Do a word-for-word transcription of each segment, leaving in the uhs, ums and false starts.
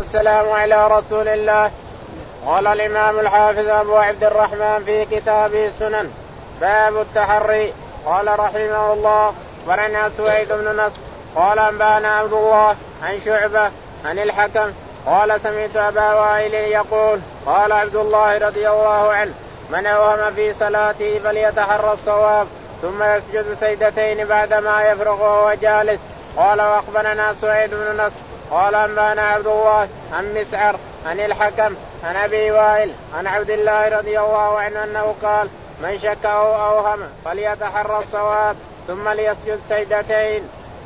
والسلام على رسول الله. قال الإمام الحافظ أبو عبد الرحمن في كتابه السنن باب التحري. قال رحمه الله ورنا سويد بن نصر قال أنبانا عبد الله عن شعبة عن الحكم قال سمعت أبا وائل يقول قال عبد الله رضي الله عنه من أوهم في صلاته فليتحرى الصواب ثم يسجد سجدتين بعدما يفرغ وهو جالس. قال وأخبرنا سويد بن نصر قال أنبانا عبد الله عن مسعر عن الحكم عن أبي وائل عن عبد الله رضي الله عنه أنه قال من شك أو أوهم فليتحرى الصواب ثم ليسجد سجدتين.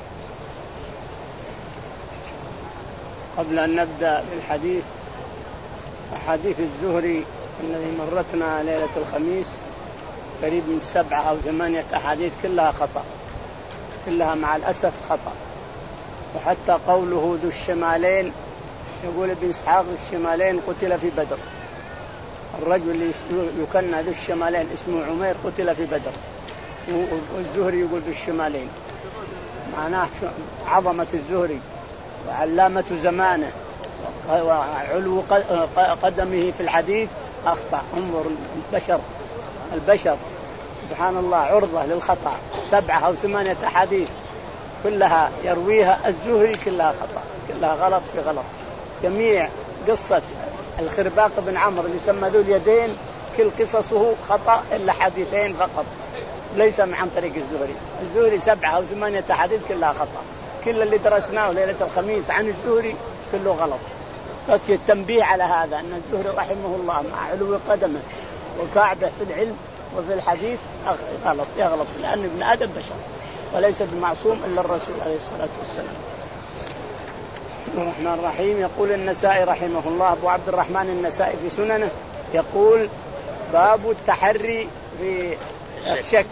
قبل أن نبدأ بالحديث أحاديث الزهري الذي مرتنا ليلة الخميس قريب من سبعة أو ثمانية أحاديث كلها خطأ، كلها مع الأسف خطأ. وحتى قوله ذو الشمالين يقول ابن إسحاق الشمالين قتل في بدر، الرجل اللي يكنى ذو الشمالين اسمه عمير قتل في بدر، والزهري يقول ذو الشمالين، معناه عظمة الزهري وعلامة زمانه وعلو قدمه في الحديث أخطأ. انظر البشر البشر سبحان الله عرضة للخطأ، سبعة أو ثمانية أحاديث كلها يرويها الزهري كلها خطأ، كلها غلط في غلط. جميع قصة الخرباق بن عمرو اللي يسمى ذو اليدين كل قصصه خطأ إلا حديثين فقط، ليس عن طريق الزهري. الزهري سبعة أو ثمانية أحاديث كلها خطأ، كل اللي درسناه ليلة الخميس عن الزهري كله غلط. بس التنبيه على هذا أن الزهري رحمه الله مع علو قدمه وكعبه في العلم وفي الحديث غلط يغلط، لأن ابن آدم بشر وليس بمعصوم إلا الرسول عليه الصلاة والسلام. الرحمن الرحيم. يقول النسائي رحمه الله أبو عبد الرحمن النسائي في سننه يقول باب التحري في الشك.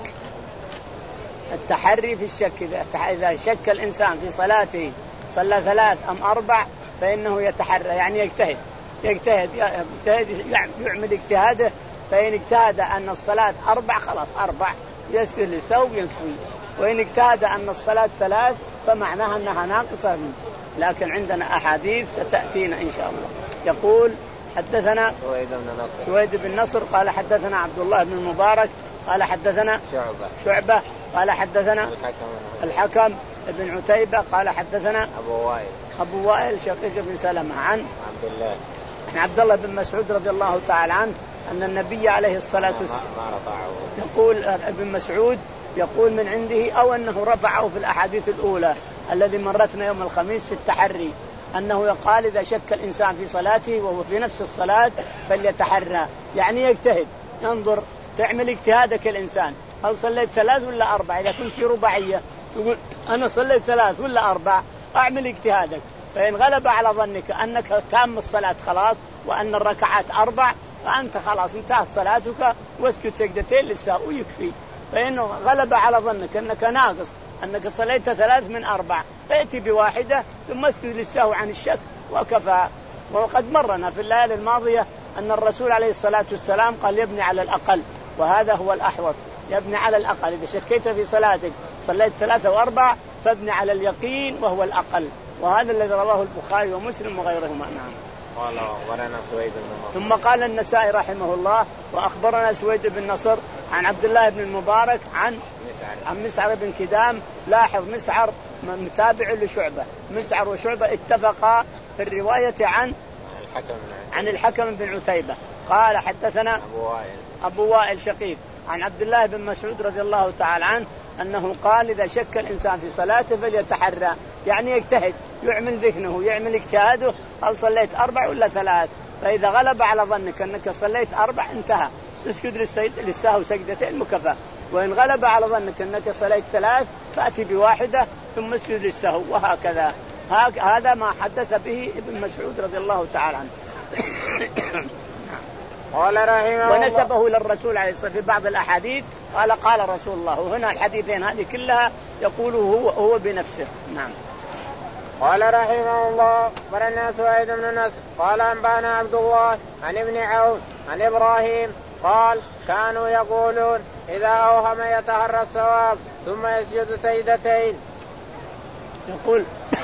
التحري في الشك إذا شك الإنسان في صلاته صلى ثلاث أم أربع فإنه يتحرى، يعني يجتهد يجتهد يجتهد يعمل اجتهاده، فإن اجتهد أن الصلاة أربع خلاص أربع يسجد للسهو يكفي، وإن اجتهد أن الصلاة ثلاث فمعناها أنها ناقصة منه. لكن عندنا أحاديث ستأتينا إن شاء الله. يقول حدثنا سويد بن نصر سويد بن نصر قال حدثنا عبد الله بن المبارك قال حدثنا شعبة شعبة قال حدثنا الحكم, الحكم ابن عتيبة قال حدثنا أبو وائل أبو وائل شقيق بن سلمة عن عبد الله عن عبد الله بن مسعود رضي الله تعالى عنه أن النبي عليه الصلاة والسلام يقول ابن مسعود يقول من عنده أو أنه رفعه في الأحاديث الأولى الذي مرتنا يوم الخميس في التحري، أنه قال إذا شك الإنسان في صلاته وهو في نفس الصلاة فليتحرى، يعني يجتهد ينظر تعمل اجتهادك الإنسان هل صليت ثلاث ولا أربع. إذا كنت في رباعية تقول أنا صليت ثلاث ولا أربع، أعمل اجتهادك، فإن غلب على ظنك أنك تام الصلاة خلاص وأن الركعات أربع فأنت خلاص انتهت صلاتك واسجد سجدتين للسهو يكفي. فإنه غلب على ظنك أنك ناقص أنك صليت ثلاث من أربع فأتي بواحدة ثم اسجد للسهو عن الشك وكفى. وقد مرنا في الليالي الماضية أن الرسول عليه الصلاة والسلام قال يبني على الأقل، وهذا هو الأحوط، يبني على الأقل. إذا شكيت في صلاتك صليت ثلاثة وأربع فابني على اليقين وهو الأقل، وهذا الذي رواه البخاري ومسلم وغيرهما. نعم. قال أخبرنا سويد بن نصر. ثم قال النسائي رحمه الله وأخبرنا سويد بن نصر عن عبد الله بن المبارك عن مسعر عن مسعر بن كدام. لاحظ مسعر متابع لشعبة، مسعر وشعبة اتفقا في الرواية عن الحكم عن الحكم بن عتيبة قال حدثنا أبو وائل أبو وائل شقيق عن عبد الله بن مسعود رضي الله تعالى عنه أنه قال إذا شك الإنسان في صلاته فليتحرى، يعني يجتهد يعمل ذهنه يعمل اجتهاده هل صليت أربع ولا ثلاث، فإذا غلب على ظنك أنك صليت أربع انتهى اسجد للسهو سجدتين مكفى، وإن غلب على ظنك أنك صليت ثلاث فأتي بواحدة ثم اسجد للسهو، وهكذا. هذا ما حدث به ابن مسعود رضي الله تعالى عنه. قال رحمه ونسبه إلى الرسول عليه الصلاة والسلام في بعض الأحاديث قال قال رسول الله، وهنا الحديثين هذه كلها يقوله هو, هو بنفسه. نعم. قال رحمه الله برنا سويد بن نصر قال أنبانا عبد الله عن ابن عون عن إبراهيم قال كانوا يقولون إذا أوهم يتحرى الصواب ثم يسجد سجدتين. يقول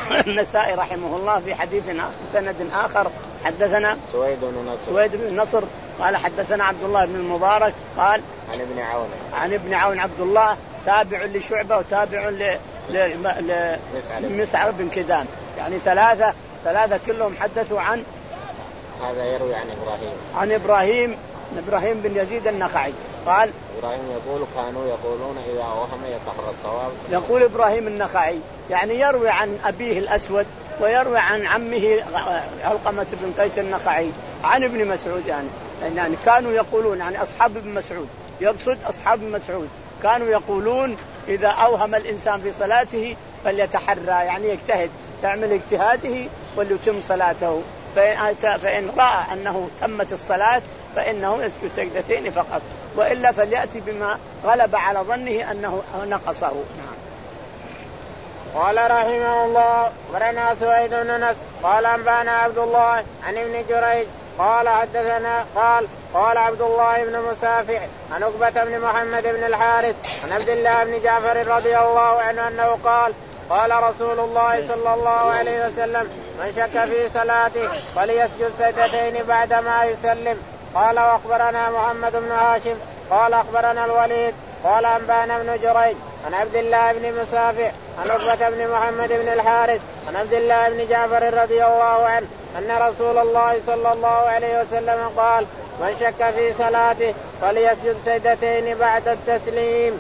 النسائي رحمه الله في حديث سند آخر حدثنا سويد بن نصر سويد بن نصر قال حدثنا عبد الله بن المبارك قال عن ابن عون عن ابن عون عبد الله تابع لشعبة وتابع ل لمسعر بن كدام، يعني ثلاثة ثلاثة كلهم حدثوا عن هذا يروي عن إبراهيم عن إبراهيم إبراهيم بن يزيد النخعي قال إبراهيم يقول كانوا يقولون إذا وهم يتحرى الصواب. يقول إبراهيم النخعي يعني يروي عن أبيه الأسود ويروي عن عمه علقمة بن قيس النخعي عن ابن مسعود، يعني يعني كانوا يقولون يعني أصحاب ابن مسعود، يقصد أصحاب ابن مسعود كانوا يقولون إذا أوهم الإنسان في صلاته فليتحرى، يعني يجتهد يعمل اجتهاده وليتم صلاته، فإن رأى أنه تمت الصلاة فإنه يسجد سجدتين فقط، وإلا فليأتي بما غلب على ظنه أنه نقصه. نعم. قال رحمه الله ورنا سويد بن نصر قال أنبانا عبد الله عن ابن جريج قال حدثنا قال قال عبد الله بن مسافع عن عقبة بن محمد بن الحارث عن عبد الله بن جعفر رضي الله عنه أنه قال قال رسول الله صلى الله عليه وسلم من شك في صلاته فليسجد سجدتين بعدما يسلم. قال واخبرنا محمد بن هاشم قال اخبرنا الوليد قال انبانا بن جريج عن عبد الله بن مسافع عن عقبة بن محمد بن الحارث عن عبد الله بن جعفر رضي الله عنه ان رسول الله صلى الله عليه وسلم قال من شك في صلاته فليسجد سجدتين بعد التسليم.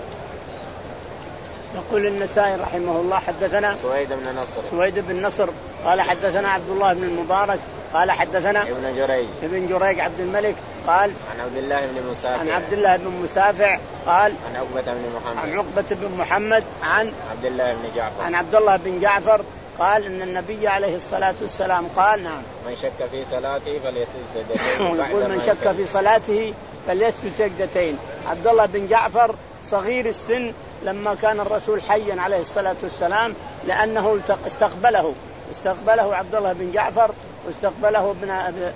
يقول النسائي رحمه الله حدثنا سويد بن نصر سويد بن نصر قال حدثنا عبد الله بن المبارك قال حدثنا ابن جريج ابن جريج عبد الملك قال عن عبد الله بن مسافع عن عبد الله بن مسافع قال عن عقبة بن محمد عن عقبة بن محمد عن عبد الله بن جعفر عن عبد الله بن جعفر قال ان النبي عليه الصلاة والسلام قال نعم من شك في صلاته فليسجد سجدتين. يقول من شك في صلاته فليسجد سجدتين. عبد الله بن جعفر صغير السن لما كان الرسول حيا عليه الصلاة والسلام، لأنه استقبله استقبله عبد الله بن جعفر واستقبله ابن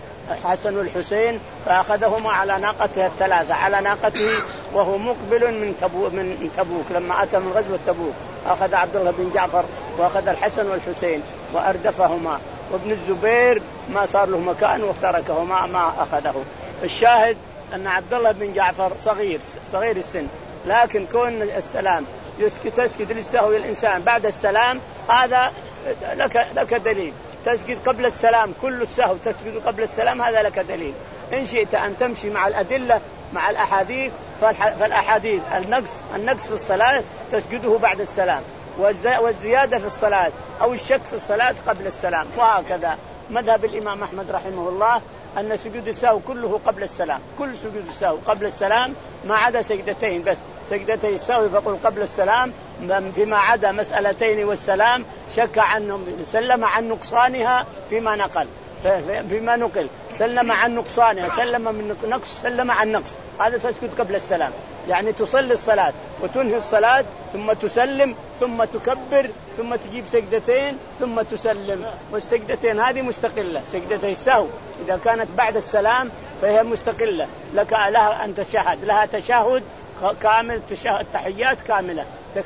حسن والحسين فأخذهما على ناقته الثلاثة على ناقته وهو مقبل من تبوك من تبوك لما أتى من غزوة تبوك أخذ عبد الله بن جعفر وأخذ الحسن والحسين وأردفهما، وابن الزبير ما صار له مكان وتركهما ما أخذه. الشاهد أن عبد الله بن جعفر صغير صغير السن، لكن كون السلام يسكت تسكت للسهو الإنسان بعد السلام هذا لك لك دليل، تسجد قبل السلام كل السهو تسجد قبل السلام هذا لك دليل. إن شئت أن تمشي مع الأدلة مع الأحاديث فالأحاديث النقص النقص في الصلاة تسجده بعد السلام، والزيادة في الصلاة أو الشك في الصلاة قبل السلام، وهكذا مذهب الإمام أحمد رحمه الله أن سجود السهو كله قبل السلام، كل سجود السهو قبل السلام ما عدا سجدتين بس، سجدتي السهو فقل قبل السلام، فيما عدا مسألتين والسلام شك عنهم سلم عن نقصانها فيما نقل فيما نقل سلم عن نقصانها سلم من نقص سلم عن نقص، هذا تسجد قبل السلام، يعني تصلي الصلاة وتنهي الصلاة ثم تسلم ثم تكبر ثم تجيب سجدتين ثم تسلم، والسجدتين هذه مستقلة. سجدتي السهو إذا كانت بعد السلام فهي مستقلة لك لها أن تشهد لها تشهد كامل تشهد تحيات كاملة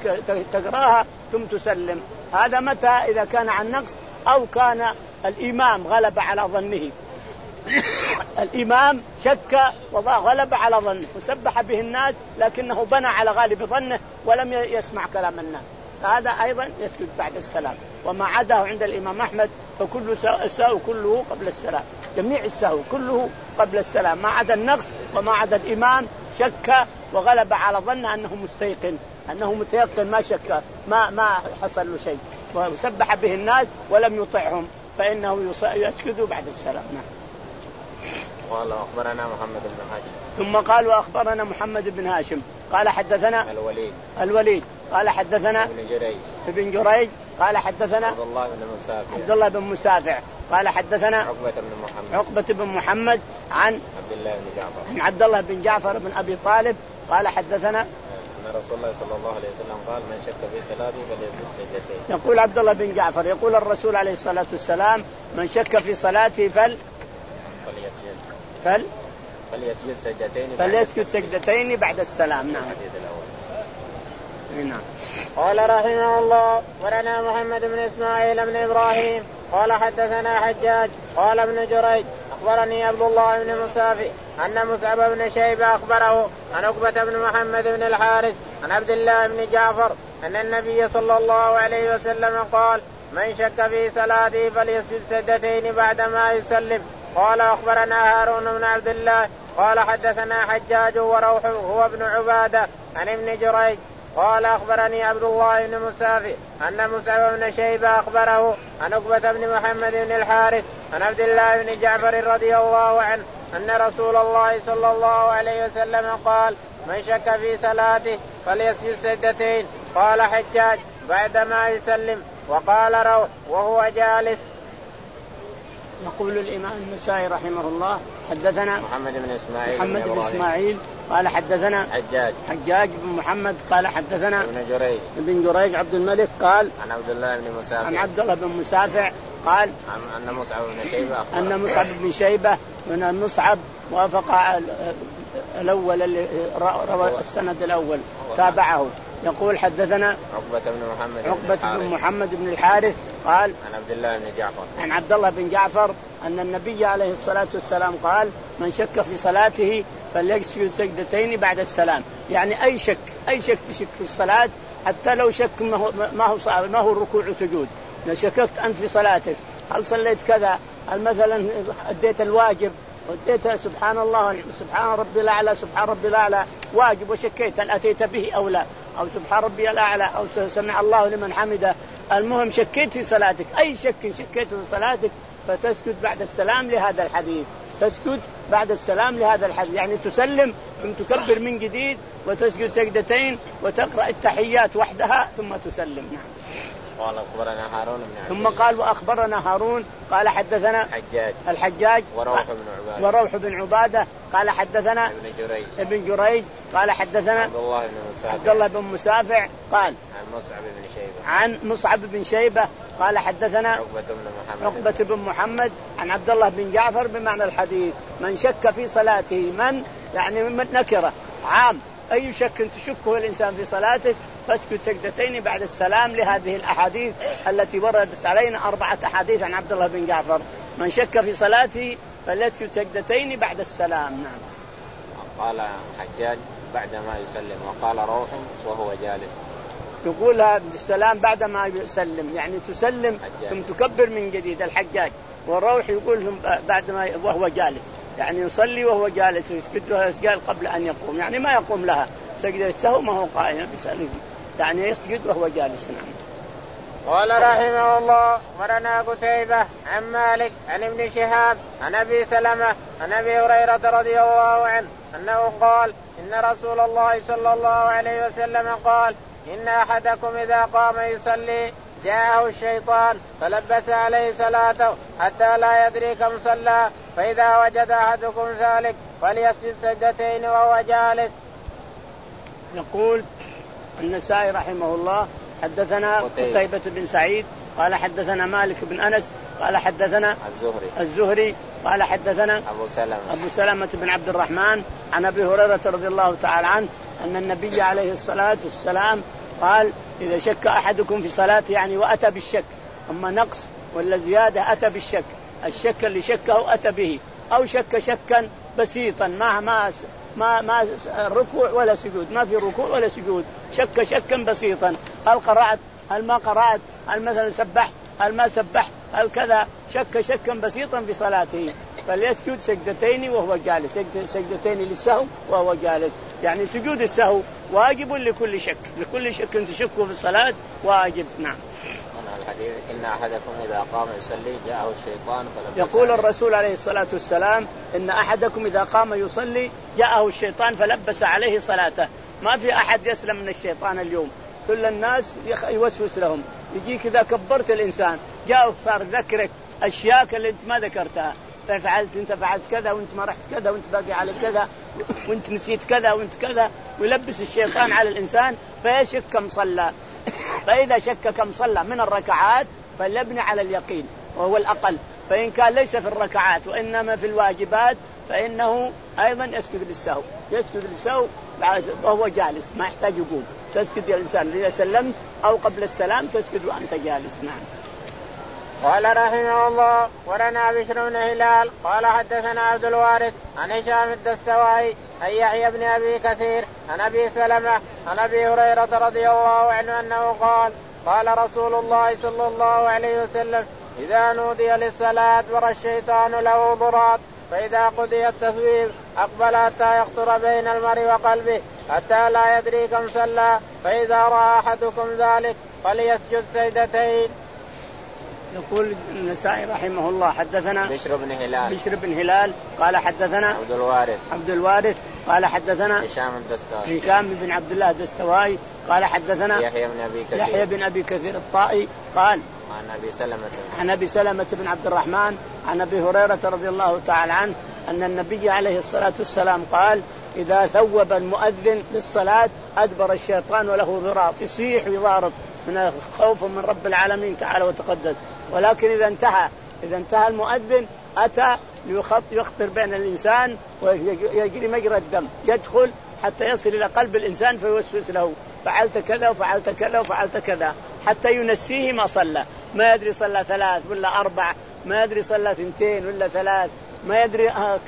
تقراها ثم تسلم. هذا متى إذا كان عن نقص أو كان الإمام غلب على ظنه الإمام شك وغلب على ظنه وسبح به الناس لكنه بنى على غالب ظنه ولم يسمع كلام الناس، هذا أيضا يسجد بعد السلام. وما عداه عند الإمام أحمد فكل السهو كله قبل السلام، جميع السهو كله قبل السلام ما عدا النقص وما عدا الإمام شك وغلب على ظنه أنه مستيقن أنه متيقن ما شك ما ما حصل له شيء وسبح به الناس ولم يطعهم فإنه يسجد بعد السلام. نعم. قال أخبرنا محمد بن هاشم ثم قال وأخبرنا محمد بن هاشم قال حدثنا الوليد الوليد قال حدثنا ابن جريج ابن جريج قال حدثنا عبد الله بن مسافع عبد الله بن مسافع قال حدثنا عقبة بن محمد عقبة بن محمد عن عبد الله بن جعفر عن عبد الله بن جعفر بن أبي طالب قال حدثنا أن رسول الله صلى الله عليه وسلم قال من شك في صلاته فليسجد سجدتين. يقول عبد الله بن جعفر يقول الرسول عليه الصلاة والسلام من شك في صلاته فل فليسجد فل فليسجد سجدتين فليسجد سجدتين بعد السلام. نعم. نعم. قال رحمه الله ولنا محمد بن إسماعيل بن إبراهيم قال حدثنا حجاج قال ابن جريج أخبرني عبد الله بن مصافي أن مصعب بن شيبة أخبره عن عقبة بن محمد بن الحارث عن عبد الله بن جعفر أن النبي صلى الله عليه وسلم قال من شك في صلاته فليسجد سجدتين بعدما يسلم. قال أخبرنا هارون بن عبد الله قال حدثنا حجاج وروح هو ابن عبادة عن ابن جريج قال أخبرني عبد الله بن مصافي أن مصعب بن شيبة أخبره عن عقبة بن محمد بن الحارث عن عبد الله بن جعفر رضي الله عنه أن رسول الله صلى الله عليه وسلم قال من شك في صلاته فليسجد سجدتين. قال حجاج بعدما يسلم وقال روح وهو جالس. يقول الإمام النسائي رحمه الله حدثنا محمد بن إسماعيل محمد بن إسماعيل قال حدثنا حجاج حجاج بن محمد قال حدثنا ابن جريج ابن جريج عبد الملك قال عن عبد الله بن مسافع عن عبد الله بن مسافع قال أن مصعب بن شيبة أن مصعب بن شيبة من المصعب وافق الأول اللي روى السند الأول تابعه. يقول حدثنا عقبة بن محمد عقبة بن محمد بن الحارث قال عن عبد الله بن جعفر عن عبد الله بن جعفر أن النبي عليه الصلاة والسلام قال من شك في صلاته فليسجد سجدتين بعد السلام. يعني أي شك أي شك تشك في الصلاة حتى لو شك ما هو ما هو صعب ما هو الركوع وسجود. لو شككت أنت في صلاتك هل صليت كذا هل مثلا أديت الواجب وديت سبحان الله سبحان ربي الأعلى سبحان ربي الأعلى واجب وشكيت هل أتيت به أو لا أو سبحان ربي الأعلى أو سمع الله لمن حمده المهم شكيت في صلاتك أي شك شكيت في صلاتك فتسجد بعد السلام لهذا الحديث تسجد بعد السلام لهذا الحديث يعني تسلم ثم تكبر من جديد وتسجد سجدتين وتقرأ التحيات وحدها ثم تسلم. نعم. قال أخبرنا هارون بن ثم قال وأخبرنا هارون قال حدثنا حجاج الحجاج وروح بن عبادة وروح بن عبادة قال حدثنا ابن جريج ابن جريج قال حدثنا عبد الله بن مسافع عبد الله بن مسافع قال عن مصعب بن شيبة عن مصعب بن شيبة قال حدثنا عقبة بن محمد عقبة بن محمد عن عبد الله بن جعفر بمعنى الحديث من شك في صلاته من يعني من نكرة عام أي شك تشكه الإنسان في صلاتك فاسجد سجدتين بعد السلام لهذه الأحاديث التي وردت علينا أربعة أحاديث عن عبد الله بن جعفر من شك في صلاته فليسجد سجدتين بعد السلام. نعم. قال حجاج بعدما يسلم وقال روح وهو جالس يقول هذا السلام بعدما يسلم يعني تسلم حجاج. ثم تكبر من جديد الحجاج والروح يقول بعدما وهو جالس يعني يصلي وهو جالس ويسجد لها اسجال قبل أن يقوم يعني ما يقوم لها سجدة السهو ما هو قائم بسلم يعني يسجد وهو جالس. نعم. قال رحمه الله ورنا قتيبة عن مالك عن ابن شهاب عن أبي سلمة عن أبي هريرة رضي الله عنه أنه قال إن رسول الله صلى الله عليه وسلم قال إن أحدكم إذا قام يصلي جاءه الشيطان فلبس عليه صلاته حتى لا يدري كم صلى فإذا وجد أحدكم ذلك فليسجد سجدتين وهو جالس. يقول النسائي رحمه الله حدثنا قتيبة بن سعيد قال حدثنا مالك بن أنس قال حدثنا الزهري الزهري قال حدثنا أبو سلمة أبو سلمة بن عبد الرحمن عن أبي هريرة رضي الله تعالى عنه أن النبي عليه الصلاة والسلام قال إذا شك أحدكم في صلاته يعني وأتى بالشك أما نقص ولا زيادة أتى بالشك الشك اللي شكه أتى به أو شك شكا بسيطا ما ما ما ما ركوع ولا سجود ما في ركوع ولا سجود شك شكا بسيطا هل قرأت هل ما قرأت هل مثلا سبحت هل ما سبحت هل كذا شك شكا بسيطا في صلاته فليسجد سجدتين وهو جالس سجدتين للسهو وهو جالس يعني سجود السهو واجب لكل شك لكل شك تشكه في الصلاة واجب. نعم. الحديث إن أحدكم إذا قام يصلي جاءه الشيطان فلبس يقول الرسول عليه الصلاة والسلام إن أحدكم إذا قام يصلي جاءه الشيطان فلبس عليه صلاته. ما في أحد يسلم من الشيطان اليوم كل الناس يوسوس لهم يجيك إذا كبرت الإنسان جاءه صار ذكرك أشياء اللي أنت ما ذكرتها فعلت أنت فعلت كذا وأنت ما رحت كذا وأنت باقي على كذا وأنت نسيت كذا وأنت كذا ويلبس الشيطان على الإنسان فيشك كم صلى. فإذا شك كم صلى من الركعات فليبني على اليقين وهو الأقل فإن كان ليس في الركعات وإنما في الواجبات فإنه أيضا يسجد للسهو، يسجد للسهو وهو جالس ما يحتاج يقوم. تسجد الإنسان إذا سلمت أو قبل السلام تسجد وأنت جالس. نعم. قال رحمه الله ولنا بشر بن هلال قال حدثنا عبد الوارث عن هشام الدستوائي عن يحيى بن أبي كثير عن أبي سلمة عن أبي هريرة رضي الله عنه أنه قال قال رسول الله صلى الله عليه وسلم إذا نودي للصلاة ورى الشيطان له ضراط فإذا قضي التثويب أقبل حتى يخطر بين المرء وقلبه حتى لا يدري كم صلى فإذا رأى أحدكم ذلك فليسجد سجدتين. يقول النسائي رحمه الله حدثنا بشر بن هلال بشر بن هلال قال حدثنا عبد الوارث عبد الوارث قال حدثنا هشام الدستوائي هشام بن عبد الله الدستوائي قال حدثنا يحيى بن أبي كثير يحيى بن أبي كثير الطائي قال عن أبي سلمة عن أبي سلمة بن عبد الرحمن عن أبي هريرة رضي الله تعالى عنه أن النبي عليه الصلاة والسلام قال إذا ثوب المؤذن للصلاة أدبر الشيطان وله ضراط، يصيح ويضارط من الخوف من رب العالمين تعالى وتقدس. ولكن إذا انتهى إذا انتهى المؤذن أتى يخطر بين الإنسان ويجري مجرى الدم، يدخل حتى يصل إلى قلب الإنسان فيوسوس له فعلت كذا وفعلت كذا وفعلت كذا حتى ينسيه ما صلى، ما يدري صلى ثلاث ولا أربع، ما يدري صلى ثنتين ولا ثلاث، ما يدري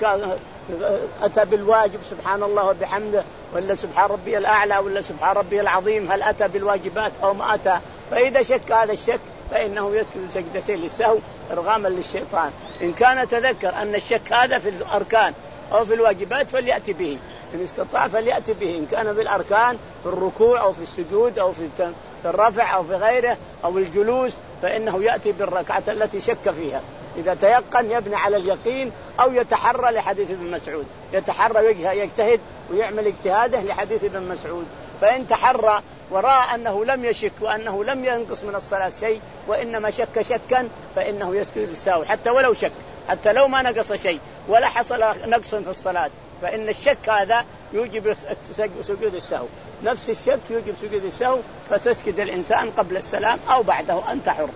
أتى بالواجب سبحان الله وبحمده ولا سبحان ربي الأعلى ولا سبحان ربي العظيم، هل أتى بالواجبات أو ما أتى. فإذا شك هذا الشك فإنه يسجد سجدتين للسهو إرغاما للشيطان. إن كان تذكر أن الشك هذا في الأركان أو في الواجبات فليأتي به، إن استطاع فليأتي به، إن كان في الأركان في الركوع أو في السجود أو في الرفع أو في غيره أو الجلوس فإنه يأتي بالركعة التي شك فيها. إذا تيقن يبني على اليقين أو يتحرى لحديث ابن مسعود، يتحرى يجتهد ويعمل اجتهاده لحديث ابن مسعود. فإن تحرى ورأى أنه لم يشك وأنه لم ينقص من الصلاة شيء وإنما شك شكا فإنه يسجد للسهو حتى ولو شك، حتى لو ما نقص شيء ولا حصل نقص في الصلاة، فإن الشك هذا يوجب سجود السهو، نفس الشك يوجب سجود السهو، فتسجد الإنسان قبل السلام أو بعده أنت حر.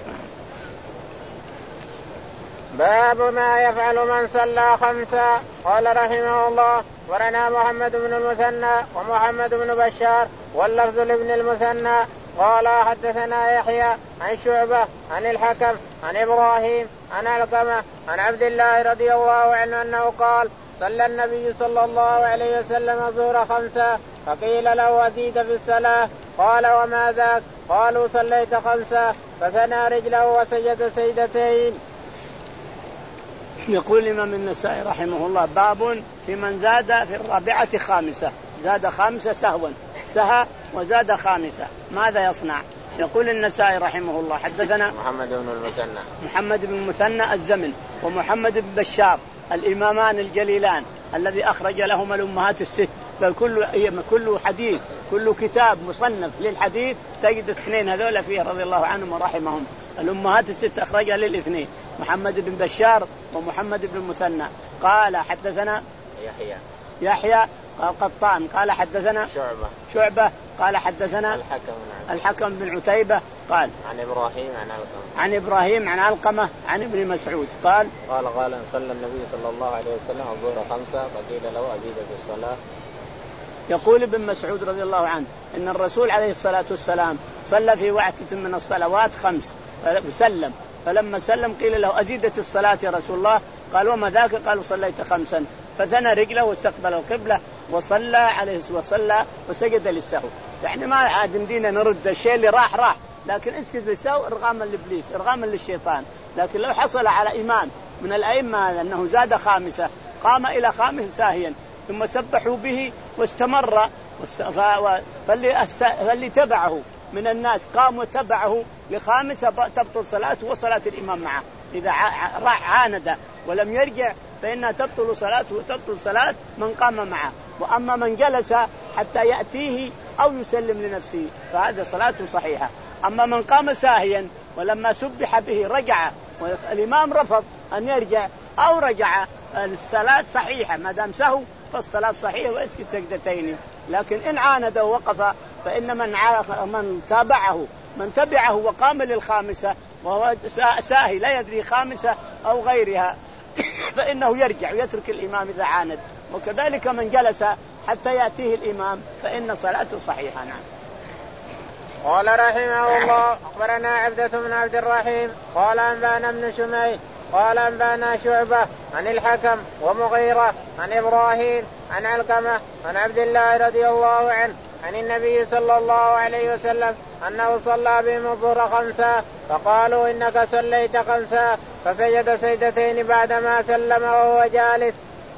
باب ما يفعل من صلى خمسا. قال رحمه الله ورنا محمد بن المثنى ومحمد بن بشار واللفظ لابن المثنى قال حدثنا يحيى عن شعبة عن الحكم عن إبراهيم عن علقمة عن عبد الله رضي الله عنه أنه قال صلى النبي صلى الله عليه وسلم الظهر خمسا فقيل له أزيد في الصلاة قال وما ذاك؟ قالوا صليت خمسا فثنى رجله وسجد سجدتين. يقول الإمام النسائي رحمه الله باب في من زاد في الرابعة خامسة، زاد خامسة سهوا سهى وزاد خامسة ماذا يصنع؟ يقول النسائي رحمه الله حدثنا محمد بن المثنى محمد بن المثنى الزمن ومحمد بن بشار الإمامان الجليلان الذي أخرج لهما الأمهات الست، بل كل كل حديث كل كتاب مصنف للحديث تجد اثنين هذول فيه رضي الله عنهم ورحمهم، الأمهات الست أخرجها للاثنين محمد بن بشار ومحمد بن المثنى. قال حدثنا يحيى يحيى القطان قال حدثنا شعبة شعبة قال حدثنا الحكم الحكم بن عتيبة قال عن إبراهيم عن علقمة عن إبراهيم عن علقمة عن ابن مسعود قال قال قال صلى النبي صلى الله عليه وسلم الظهر خمسة فقيل له أزيد في الصلاة. يقول ابن مسعود رضي الله عنه إن الرسول عليه الصلاة والسلام صلى في وقت من الصلوات خمس فسلم، فلما سلم قيل له أزيدت الصلاة يا رسول الله؟ قال وما ذاك؟ قالوا صليت خمسا، فثنى رجله واستقبل القبلة وصلى عليه وصلى وسجد للسهو. يعني ما عاد يمدينا نرد الشيء اللي راح راح، لكن اسجد للسهو إرغاما لإبليس إرغاما للشيطان. لكن لو حصل على إمام من الأئمة هذا أنه زاد خامسة قام إلى خامس ساهيا ثم سبحوا به واستمر فاللي, أست... فاللي تبعه من الناس قام وتبعه لخامسة تبطل صلاته وصلاة الإمام معه. إذا عاند ولم يرجع فإنها تبطل صلاته وتبطل صلاة من قام معه. وأما من جلس حتى يأتيه أو يسلم لنفسه فهذا صلاته صحيحة. أما من قام ساهيا ولما سبح به رجع والإمام رفض أن يرجع أو رجع الصلاة صحيحة، ما دام سهو فالصلاة صحيحة ويسجد سجدتين. لكن إن عاند ووقف فإن من من تابعه من تبعه وقام للخامسة وهو ساهي لا يدري خامسة أو غيرها فإنه يرجع ويترك الإمام إذا عاند، وكذلك من جلس حتى يأتيه الإمام فإن صلاته صحيحة. نعم. قال رحمه الله أخبرنا عبدة بن عبد الرحيم قال أنبانا ابن شميل قال أنبانا شعبة عن الحكم ومغيرة عن إبراهيم عن علقمة عن عبد الله رضي الله عنه عن النبي صلى الله عليه وسلم أنه صلى بهم الظهر خمسة فقالوا إنك صليت خمسة فسجد سجدتين بعدما سلم وهو جالس.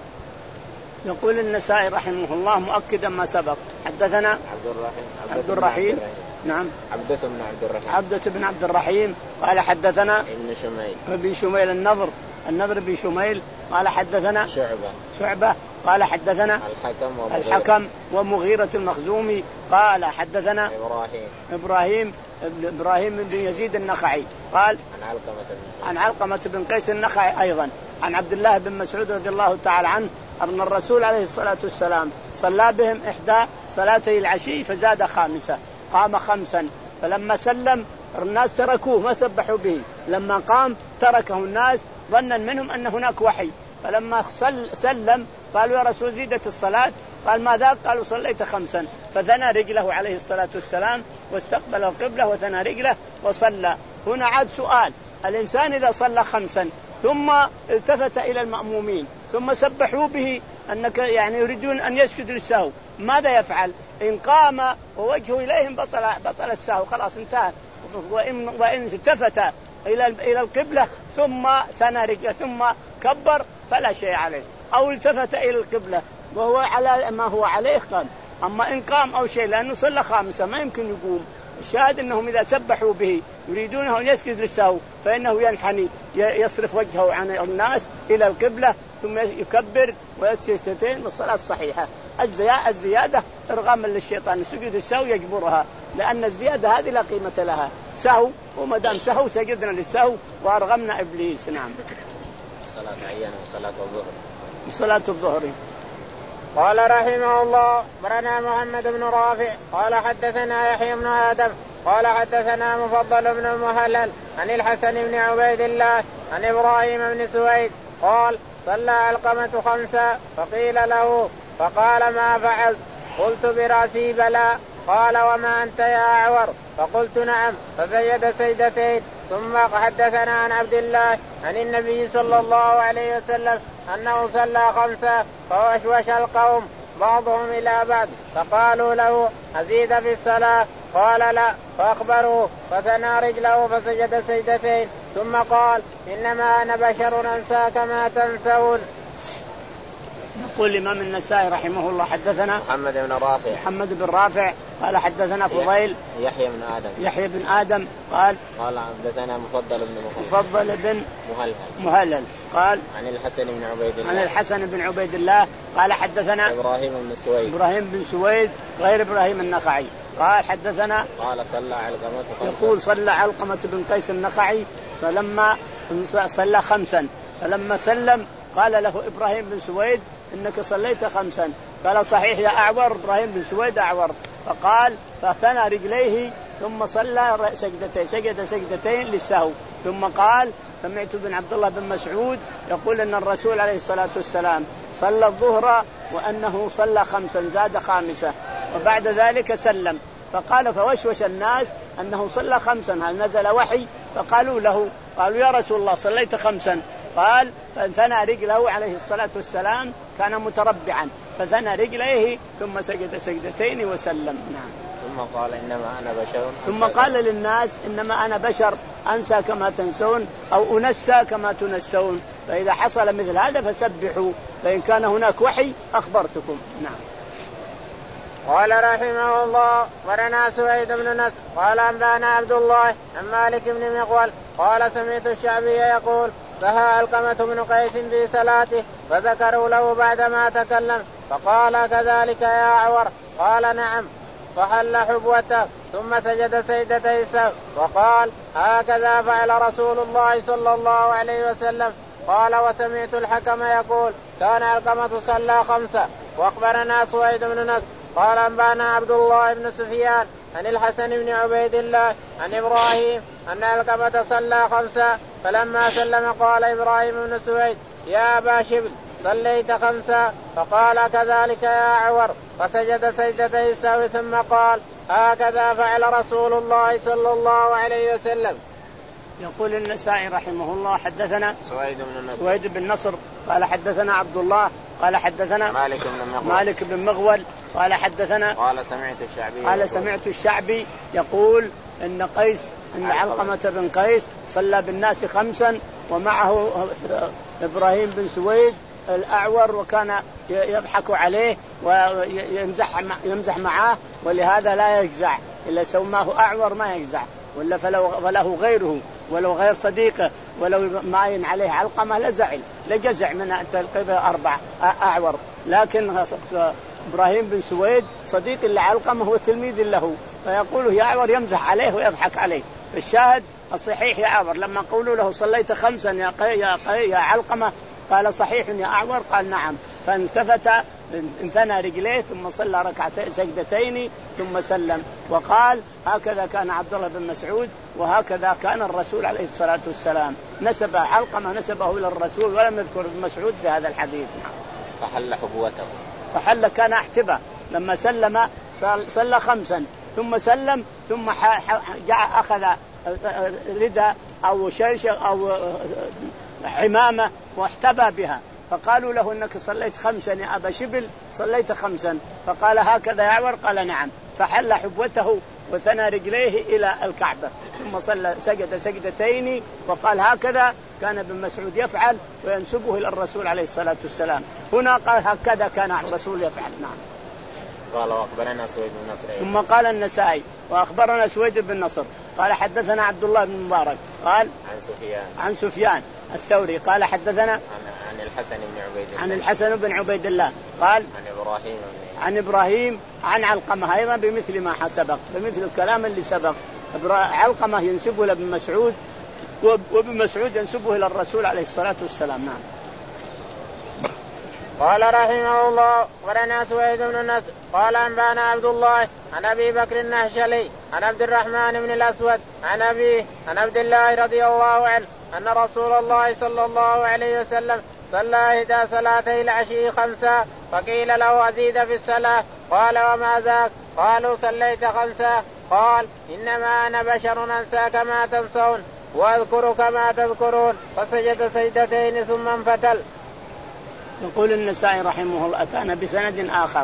يقول النسائي رحمه الله مؤكدا ما سبق. حدثنا عبد الرحيم عبد الرحيم نعم عبدة بن عبد الرحيم عبدة بن عبد الرحيم قال حدثنا ابن شميل ابن شميل النضر النضر بن شميل قال حدثنا شعبة شعبة قال حدثنا الحكم ومغيرة, الحكم ومغيرة المخزومي قال حدثنا إبراهيم إبراهيم إبراهيم بن يزيد النخعي قال عن علقمة بن عن علقمة بن قيس النخعي أيضا عن عبد الله بن مسعود رضي الله تعالى عنه أن الرسول عليه الصلاة والسلام صلى بهم إحدى صلاتي العشي فزاد خامسة قام خمسا فلما سلم الناس تركوه ما سبحوا به، لما قام تركه الناس ظنا منهم أن هناك وحي، فلما سلم قالوا يا رسول زيدت الصلاة، قال ماذا؟ قالوا صليت خمسا، فثنى رجله عليه الصلاة والسلام واستقبل القبلة وثنى رجله وصلى. هنا عاد سؤال، الإنسان إذا صلى خمسا ثم التفت إلى المأمومين ثم سبحوا به أنك يعني يريدون أن يسجدوا للسهو، ماذا يفعل؟ إن قام ووجهه إليهم بطل, بطل السهو خلاص انتهى، وإن, وإن التفت إلى إلى القبلة ثم ثنى رجله ثم كبر فلا شيء عليه، أو التفت إلى القبلة وهو على ما هو عليه قام. أما إن قام أو شيء لأنه صلى خامسة ما يمكن يقوم، الشاهد أنهم إذا سبحوا به يريدونه أن يسجد للسهو فإنه ينحني يصرف وجهه عن الناس إلى القبلة ثم يكبر ويسجد سجدتين والصلاة صحيحة. الزيادة إرغاما للشيطان، سجود السهو يجبرها لأن الزيادة هذه لا قيمة لها، سهو وما دام سهو سجدنا للسهو وأرغمنا إبليس. نعم. صلاة عيان وصلاة الظهر صلاة الظهر. قال رحمه الله برنا محمد بن رافع قال حدثنا يحيى بن آدم قال حدثنا مفضل بن المهلل عن الحسن بن عبيد الله عن إبراهيم بن سويد قال صلى علقمة خمسة فقيل له فقال ما فعلت؟ قلت برأسي بلى. قال وما أنت يا أعور؟ فقلت نعم. فسجد سجدتين. ثم حدثنا عن عبد الله عن النبي صلى الله عليه وسلم أنه صلى خمسة فوشوش القوم بعضهم إلى بعض فقالوا له أزيد في الصلاة؟ قال لا. فأخبروه فثنى رجله فسجد سجدتين ثم قال إنما أنا بشر أنسى كما تنسون. يقول الإمام النسائي رحمه الله حدثنا محمد بن رافع محمد بن رافع قال حدثنا فضيل يحيى بن آدم يحيى بن آدم قال قال حدثنا مفضل بن مفضل بن مهلل مهلل قال عن الحسن بن عبيد الله عن الحسن بن عبيد الله قال حدثنا إبراهيم بن سويد إبراهيم بن سويد غير إبراهيم النخعي قال حدثنا قال صلى علقمة يقول صلى علقمة بن قيس النخعي فلما صلى خمسا فلما سلم قال له إبراهيم بن سويد إنك صليت خمسا، قال صحيح يا أعور؟ إبراهيم بن سويد أعور. فقال فثنى رجليه ثم صلى سجدتين سجد سجدتين للسهو ثم قال سمعت بن عبد الله بن مسعود يقول أن الرسول عليه الصلاة والسلام صلى الظهر وأنه صلى خمسا زاد خامسة وبعد ذلك سلم. فقال فوشوش الناس أنه صلى خمسا هل نزل وحي؟ فقالوا له قالوا يا رسول الله صليت خمسا؟ قال فثنى رجله عليه الصلاة والسلام كان متربعا فثنى رجليه ثم سجد سجدتين وسلم. نعم. ثم قال إنما أنا بشر ثم قال للناس إنما أنا بشر أنسى كما تنسون أو أنسى كما تنسون، فإذا حصل مثل هذا فسبحوا فإن كان هناك وحي أخبرتكم. نعم. قال رحمه الله ورنا سويد بن نصر قال أنبانا عبد الله عن مالك بن مغول قال سمعت الشعبي يقول سهى علقمة بن قيس في صلاته فذكروا له بعدما تكلم فقال كذلك يا أعور؟ قال نعم. فحل حبوته ثم سجد سجدتي السهو وقال هكذا فعل رسول الله صلى الله عليه وسلم. قال وسمعت الحكم يقول كان علقمة صلى خمسة. وأخبرنا سويد بن نصر قال أنبانا عبد الله بن سفيان عن الحسن بن عبيد الله عن إبراهيم أن علقمة صلى خمسة فلما سلم قال إبراهيم بن سويد يا أبا شبل صليت خمسا؟ فقال كذلك يا أعور، فسجد سجدتي السهو ثم قال هكذا فعل رسول الله صلى الله عليه وسلم. يقول النسائي رحمه الله حدثنا سويد بن النصر سويد بن نصر قال حدثنا عبد الله قال حدثنا مالك بن مغول مالك بن مغول قال حدثنا قال سمعت الشعبي قال سمعت الشعبي يقول إن قيس إن علقمة بن قيس صلى بالناس خمسا ومعه إبراهيم بن سويد الأعور وكان يضحك عليه ويمزح يمزح معه ولهذا لا يجزع إلا سماه أعور ما يجزع ولا فلو فله غيره ولو غير صديقه ولو معين عليه علقمة لزعل لجزع من تلقيه أربع أعور. لكن إبراهيم بن سويد صديق لعلقمة هو تلميذ له فيقوله يا أعور يمزح عليه ويضحك عليه. الشاهد الصحيح يا أعور لما قولوا له صليت خمسا يا قي يا قي يا علقمة قال صحيح يا أعور قال نعم. فالتفت انثنى رجليه ثم صلى ركعتين سجدتين ثم سلم وقال هكذا كان عبد الله بن مسعود وهكذا كان الرسول عليه الصلاة والسلام. نسب علقمة نسبه إلى الرسول ولم يذكر ابن مسعود في هذا الحديث. فحل حبوته فحل كان احتبى لما سلم صلى خمسا ثم سلم ثم جاء أخذ رداء أو شرشة أو عمامة واحتبى بها فقالوا له إنك صليت خمسا يا أبا شبل صليت خمسا فقال هكذا يا أعور قال نعم. فحل حبوته وثنى رجليه إلى الكعبة ثم صلى سجد سجدتين وقال هكذا كان ابن مسعود يفعل وينسبه إلى الرسول عليه الصلاة والسلام. هنا قال هكذا كان الرسول يفعل. نعم. قال وأخبرنا سويد بن نصر. ثم قال النسائي وأخبرنا سويد بن نصر قال حدثنا عبد الله بن مبارك قال عن سفيان عن سفيان الثوري قال حدثنا عن, عن الحسن بن عبيد الله عن الحسن بن عبيد الله قال عن إبراهيم عن إبراهيم عن علقمة أيضا بمثل ما سبق بمثل الكلام اللي سبق. علقمة ينسبه لابن مسعود وابن مسعود ينسبه إلى الرسول عليه الصلاة والسلام. نعم. قال رحمه الله ورنا سويد بن نصر قال أنبانا عبد الله عن أبي بكر النهشلي عن عبد الرحمن بن الأسود عن أبيه عن عبد الله رضي الله عنه أن رسول الله صلى الله عليه وسلم صلى إحدى صلاتي العشي خمسا فقيل له أزيد في الصلاة قال وما ذاك؟ قالوا صليت خمسا قال إنما أنا بشر أنسى كما تنسون وأذكر كما تذكرون فسجد سجدتين ثم انفتل. يقول النسائي رحمه الله أتانا بسند آخر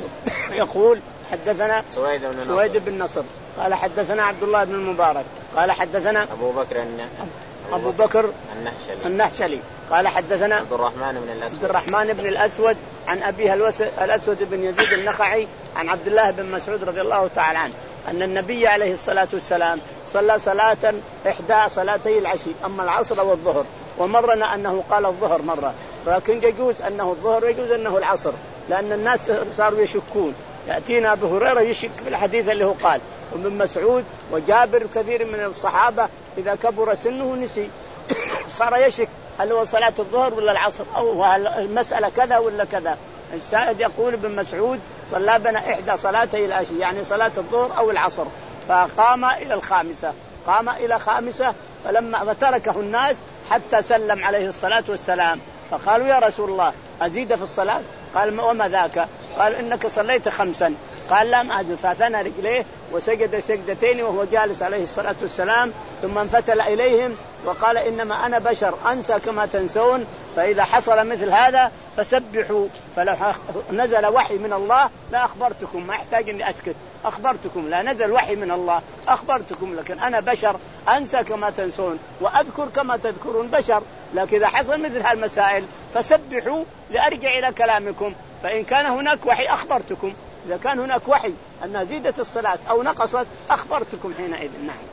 يقول حدثنا سويد بن, سويد بن نصر قال حدثنا عبد الله بن المبارك قال حدثنا أبو بكر أبو بكر النهشلي, النهشلي قال حدثنا عبد الرحمن بن الأسود عبد الرحمن بن الأسود عن أبيه الأسود بن يزيد النخعي عن عبد الله بن مسعود رضي الله تعالى عنه أن النبي عليه الصلاة والسلام صلى صلاة إحدى صلاتي العشي أما العصر والظهر ومرنا أنه قال الظهر مرة لكن يجوز أنه الظهر ويجوز أنه العصر لأن الناس صاروا يشكون. يأتينا أبو هريرة يشك في الحديث اللي هو قال وابن مسعود وجابر كثير من الصحابة إذا كبر سنه نسي صار يشك هل هو صلاة الظهر ولا العصر أو المسألة كذا ولا كذا. الشاهد يقول ابن مسعود صلى بنا إحدى صلاتي العشي يعني صلاة الظهر أو العصر فقام إلى الخامسة قام إلى خامسة فلما فتركه الناس حتى سلم عليه الصلاة والسلام فقالوا يا رسول الله أزيد في الصلاة؟ قال وما ذاك؟ قال إنك صليت خمسا. قال لا ما أزيد. فثنى رجليه وسجد سجدتين وهو جالس عليه الصلاة والسلام ثم انفتل إليهم وقال إنما أنا بشر أنسى كما تنسون فإذا حصل مثل هذا فسبحوا فلو نزل وحي من الله لا أخبرتكم ما أحتاج أني أسكت أخبرتكم لا نزل وحي من الله أخبرتكم لكن أنا بشر أنسى كما تنسون وأذكر كما تذكرون بشر لكن إذا حصل مثل هالمسائل فسبحوا لأرجع إلى كلامكم فإن كان هناك وحي أخبرتكم إذا كان هناك وحي أن زيدت الصلاة أو نقصت أخبرتكم حينئذ. نعم.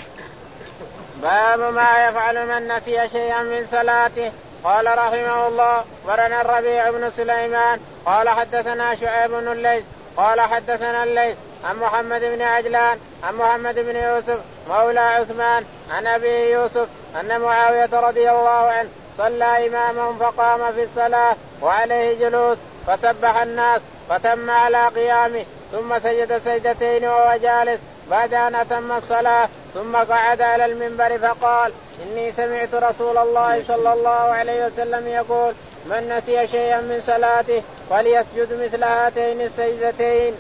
باب ما يفعل من نسي شيئا من صلاته. قال رحمه الله ورنا الربيع بن سليمان قال حدثنا شعيب بن الليث قال حدثنا الليث عن محمد بن عجلان عن محمد بن يوسف مولى عثمان عن أبي يوسف أن معاوية رضي الله عنه صلى إماما فقام في الصلاة وعليه جلوس فسبح الناس فتم على قيامه ثم سجد سجدتين وهو جالس بعد أن أتم الصلاة ثم قعد على المنبر فقال إني سمعت رسول الله صلى الله عليه وسلم يقول من نسي شيئا من صلاته فليسجد مثل هاتين السجدتين.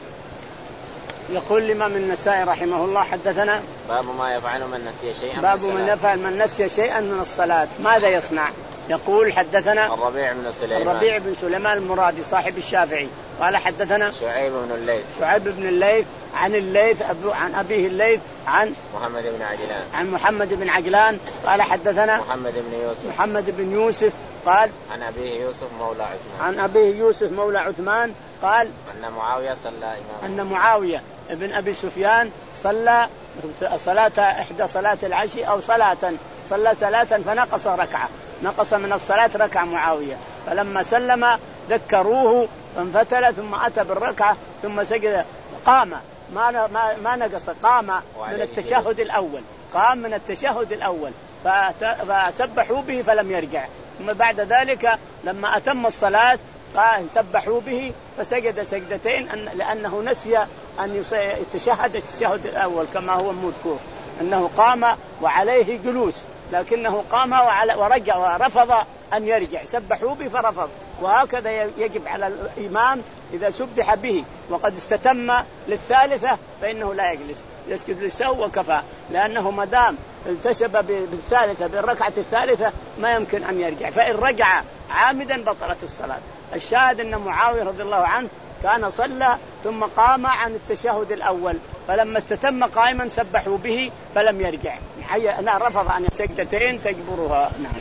يقول الإمام النسائي رحمه الله حدثنا باب ما يفعل من نسي شيئا باب من يفعل من نسي شيئا من الصلاة ماذا يصنع. يقول حدثنا الربيع بن سليمان الربيع بن سليمان المرادي صاحب الشافعي قال حدثنا شعيب بن الليث شعيب بن الليث عن الليث أبو عن أبيه الليث عن محمد بن عجلان عن محمد بن عجلان قال حدثنا محمد بن يوسف محمد بن يوسف قال عن أبيه يوسف مولى عثمان عن أبيه يوسف مولى عثمان قال أن معاوية صلى إمام أن معاوية ابن أبي سفيان صلى صلاة إحدى صلاة العشي أو صلاة صلى صلاة فنقص ركعة نقص من الصلاة ركعة معاوية فلما سلم ذكروه فانفتل ثم أتى بالركعة ثم سجد قام ما ما ما نقص قام من التشهد الأول قام من التشهد الأول فسبحوا به فلم يرجع ثم بعد ذلك لما أتم الصلاة قال سبحوا به فسجد سجدتين لأنه نسي أن يتشهد التشهد الأول كما هو مذكور أنه قام وعليه جلوس لكنه قام ورجع ورفض أن يرجع سبحوا به فرفض. وهكذا يجب على الإمام إذا سبح به وقد استتم للثالثة فإنه لا يجلس يسجد للسهو وكفى لأنه مدام التشب بالثالثة بالركعة الثالثة ما يمكن أن يرجع فإن رجع عامدا بطلت الصلاة. الشاهد أن معاوية رضي الله عنه كان صلى ثم قام عن التشهد الأول فلما استتم قائما سبحوا به فلم يرجع لا رفض عن سجدتين تجبرها. نعم.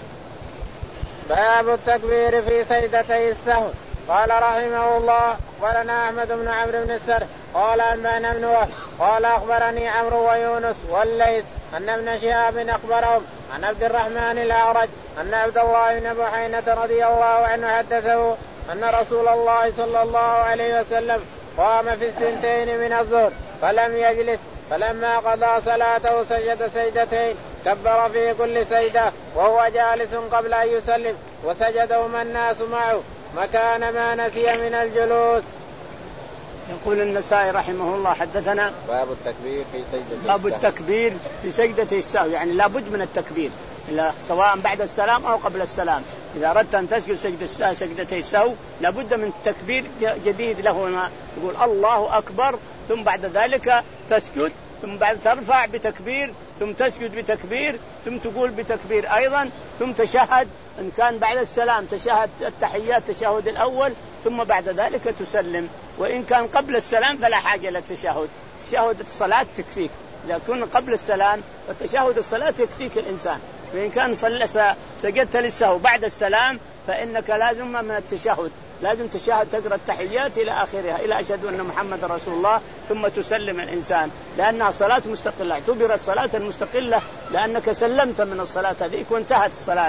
باب التكبير في سجدتي السهو. قال رحمه الله أخبرنا أحمد بن عمرو بن السر قال أنبأنا ابن وهب قال أخبرني عمرو ويونس والليث أن ابن شهاب أخبرهم عن عبد الرحمن الأعرج أن عبد الله بن بحينة رضي الله عنه حدثه أن رسول الله صلى الله عليه وسلم قام في الثنتين من الظهر فلم يجلس فلما قضى صلاته سجد سجدتين كبر في كل سجدة وهو جالس قبل أن يسلم وسجدهما الناس معه مكان ما نسي من الجلوس. يقول النسائي رحمه الله حدثنا باب التكبير في سجدة باب التكبير في سجدة السهو يعني لابد من التكبير سواء بعد السلام أو قبل السلام. إذا أردت أن تسجد سجدة سجدتي السهو لابد من تكبير جديد له يقول الله أكبر ثم بعد ذلك تسجد ثم بعد ترفع بتكبير ثم تسجد بتكبير ثم تقول بتكبير أيضا ثم تشهد إن كان بعد السلام تشهد التحيات تشهد الأول ثم بعد ذلك تسلم وإن كان قبل السلام فلا حاجة للتشهد تشهد الصلاة تكفيك إذا كن قبل السلام فتشهد الصلاة يكفيك الإنسان. وإن كان صلى سجدت للسهو بعد السلام فإنك لازم من التشهد لازم تشهد تقرأ التحيات إلى آخرها إلى أشهد أن محمد رسول الله ثم تسلم الإنسان لأنها صلاة مستقلة اعتبرت صلاة المستقلة لأنك سلمت من الصلاة هذه وانتهت الصلاة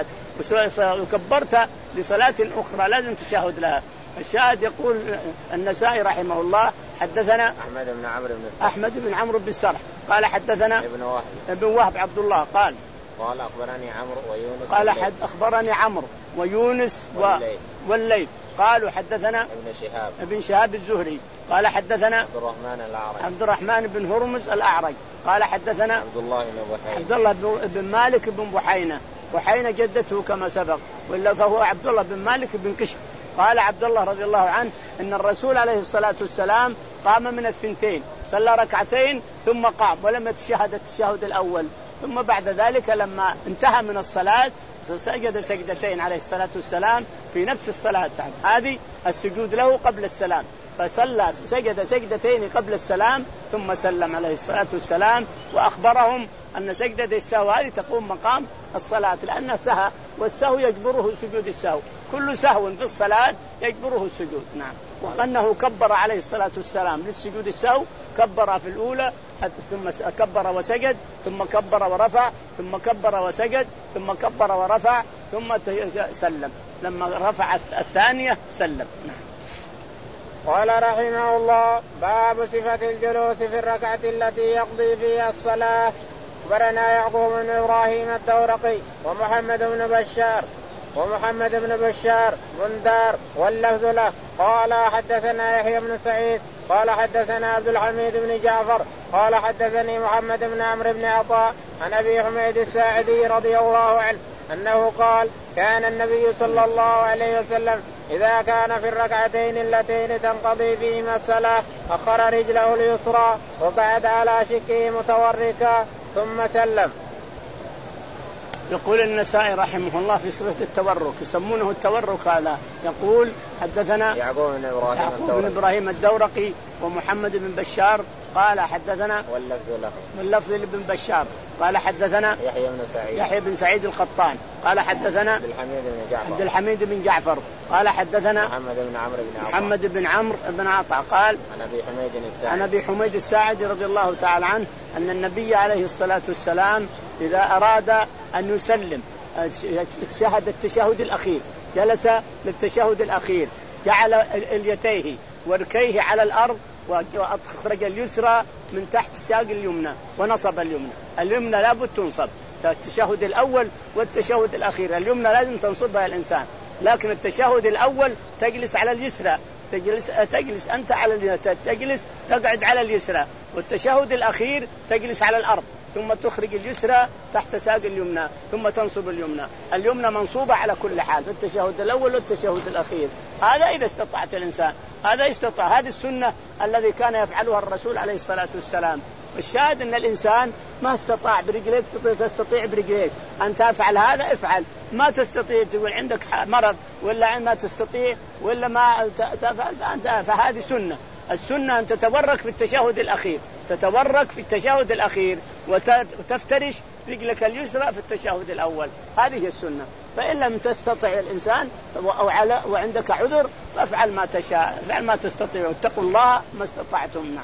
وكبرت لصلاة أخرى لازم تشهد لها. الشاهد يقول النسائي رحمه الله حدثنا أحمد بن عمرو بن أحمد بن عمرو بن السرح قال حدثنا ابن وهب ابن وهب عبد الله قال قال أخبرني عمرو ويونس قال حد أخبرني عمرو ويونس والليث, والليث قالوا حدثنا ابن شهاب ابن شهاب الزهري قال حدثنا عبد الرحمن الأعرج عبد الرحمن بن هرمز الأعرج قال حدثنا عبد الله بن بحينة عبد الله بن مالك بن بحينة بحينة جدته كما سبق وإلا فهو عبد الله بن مالك بن كشف. قال عبد الله رضي الله عنه إن الرسول عليه الصلاة والسلام قام من الثنتين صلى ركعتين ثم قام ولم يتشهد التشهد الأول ثم بعد ذلك لما انتهى من الصلاة سجد سجدتين عليه الصلاة والسلام في نفس الصلاة هذه السجود له قبل السلام فصلى سجد سجدتين قبل السلام ثم سلم عليه الصلاة والسلام وأخبرهم أن سجدة السهو هذه تقوم مقام الصلاة لأنها سهى والسهو يجبره سجود السهو كل سهو في الصلاة يجبره السجود. نعم. وأنه كبر عليه الصلاة والسلام للسجود السهو كبر في الأولى ثم كبر وسجد ثم كبر ورفع ثم كبر وسجد ثم كبر ورفع ثم سلم لما رفع الثانية سلم. نعم. قال رحمه الله باب صفة الجلوس في الركعة التي يقضي فيها الصلاة. أخبرنا يعقوب بن إبراهيم الدورقي ومحمد بن بشار ومحمد بن بشار بندار واللفظ له قال حدثنا يحيى بن سعيد قال حدثنا عبد الحميد بن جعفر قال حدثني محمد بن عمرو بن عطاء عن أبي حميد الساعدي رضي الله عنه أنه قال كان النبي صلى الله عليه وسلم إذا كان في الركعتين اللتين تنقضي فيهما الصلاة أخر رجله اليسرى وقعد على شكه متوركا ثم سلم. يقول النسائي رحمه الله في صفة التورك، يسمونه التورك هذا. يقول حدثنا يعقوب بن إبراهيم, يعقوب بن إبراهيم الدورقي ومحمد بن بشار قال حدثنا واللفظ لابن بشار قال حدثنا يحيى بن سعيد يحيى بن سعيد القطان قال حدثنا عبد الحميد بن جعفر عبد الحميد بن جعفر قال حدثنا محمد بن عمرو بن عطاء محمد بن عمرو بن عطاء قال عن أبي حميد الساعدي عن أبي حميد الساعدي رضي الله تعالى عنه أن النبي عليه الصلاة والسلام إذا أراد أن يسلم شهد التشهد الأخير جلس للتشهد الأخير جعل اليتيه وركيه على الأرض وأخرج اليسرى من تحت ساق اليمنى ونصب اليمنى. اليمنى لابد تنصب، التشهد الأول والتشهد الأخير اليمنى لازم تنصبها الإنسان، لكن التشهد الأول تجلس على اليسرى، تجلس تجلس أنت على تجلس تقعد على اليسرى، والتشهد الأخير تجلس على الأرض ثم تخرج اليسرى تحت ساق اليمنى ثم تنصب اليمنى. اليمنى منصوبة على كل حال في التشهد الأول والتشهد الأخير. هذا إذا استطعت الإنسان، هذا استطاع، هذه السنة الذي كان يفعلها الرسول عليه الصلاة والسلام. والشاهد أن الإنسان ما استطاع برجليك تستطيع برجليك أن تفعل هذا افعل، ما تستطيع تقول عندك مرض ولا ما تستطيع ولا ما تفعل فهذه سنة. السنة أن تتورك في التشهد الأخير، تتورك في التشهد الأخير وتفترش رجلك اليسرى في التشهد الأول، هذه هي السنة. فإن لم تستطع الإنسان أو على وعندك عذر فافعل ما تشاء، افعل ما تستطيع، اتقوا الله ما استطعتم. نعم.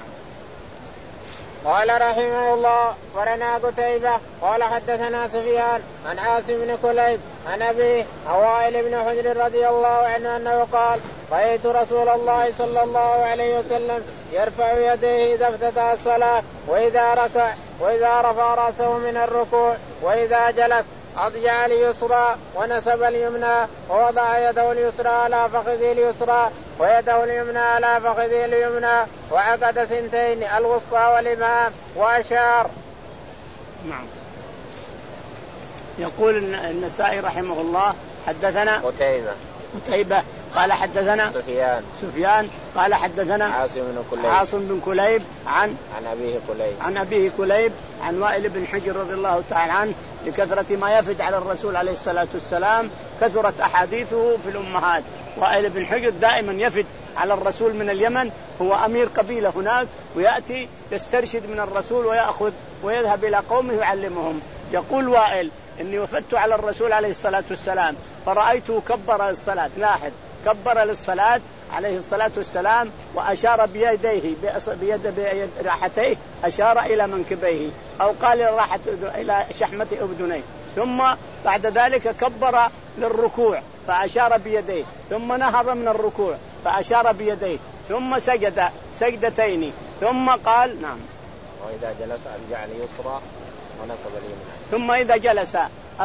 قال رحمه الله ورنا قتيبة قال حدثنا سفيان عن عاصم بن كليب عن أبيه وائل بن حجر رضي الله عنه أنه قال رأيت رسول الله صلى الله عليه وسلم يرفع يديه إذا افتتح الصلاة وإذا ركع وإذا رفع رأسه من الركوع وإذا جلس أضجع اليسرى ونسب اليمنى ووضع يده اليسرى على فخذه اليسرى ويده اليمنى على فخذه اليمنى وعقد ثنتين الوسطى والإمام وأشار. نعم. يقول النسائي رحمه الله حدثنا قتيبة قتيبة قال حدثنا سفيان سفيان قال حدثنا عاصم بن كليب عاصم بن كليب عن عن أبيه كليب عن أبيه كليب عن وائل بن حجر رضي الله تعالى عنه لكثرة ما يفد على الرسول عليه الصلاة والسلام كثرت أحاديثه في الأمهات. وائل بن حجر دائما يفد على الرسول من اليمن، هو أمير قبيلة هناك ويأتي يسترشد من الرسول ويأخذ ويذهب إلى قومه يعلمهم. يقول وائل إني وفدت على الرسول عليه الصلاة والسلام فرأيته كبر للصلاة، لاحظ كبر للصلاة عليه الصلاة والسلام وأشار بيديه بيد بيد راحتيه أشار إلى منكبيه أو قال راحت إلى شحمة أذنيه، ثم بعد ذلك كبر للركوع فأشار بيديه، ثم نهض من الركوع فأشار بيديه، ثم سجد سجدتين، ثم قال نعم وإذا جلس أرجع اليسرى ونصب اليمنى، ثم إذا جلس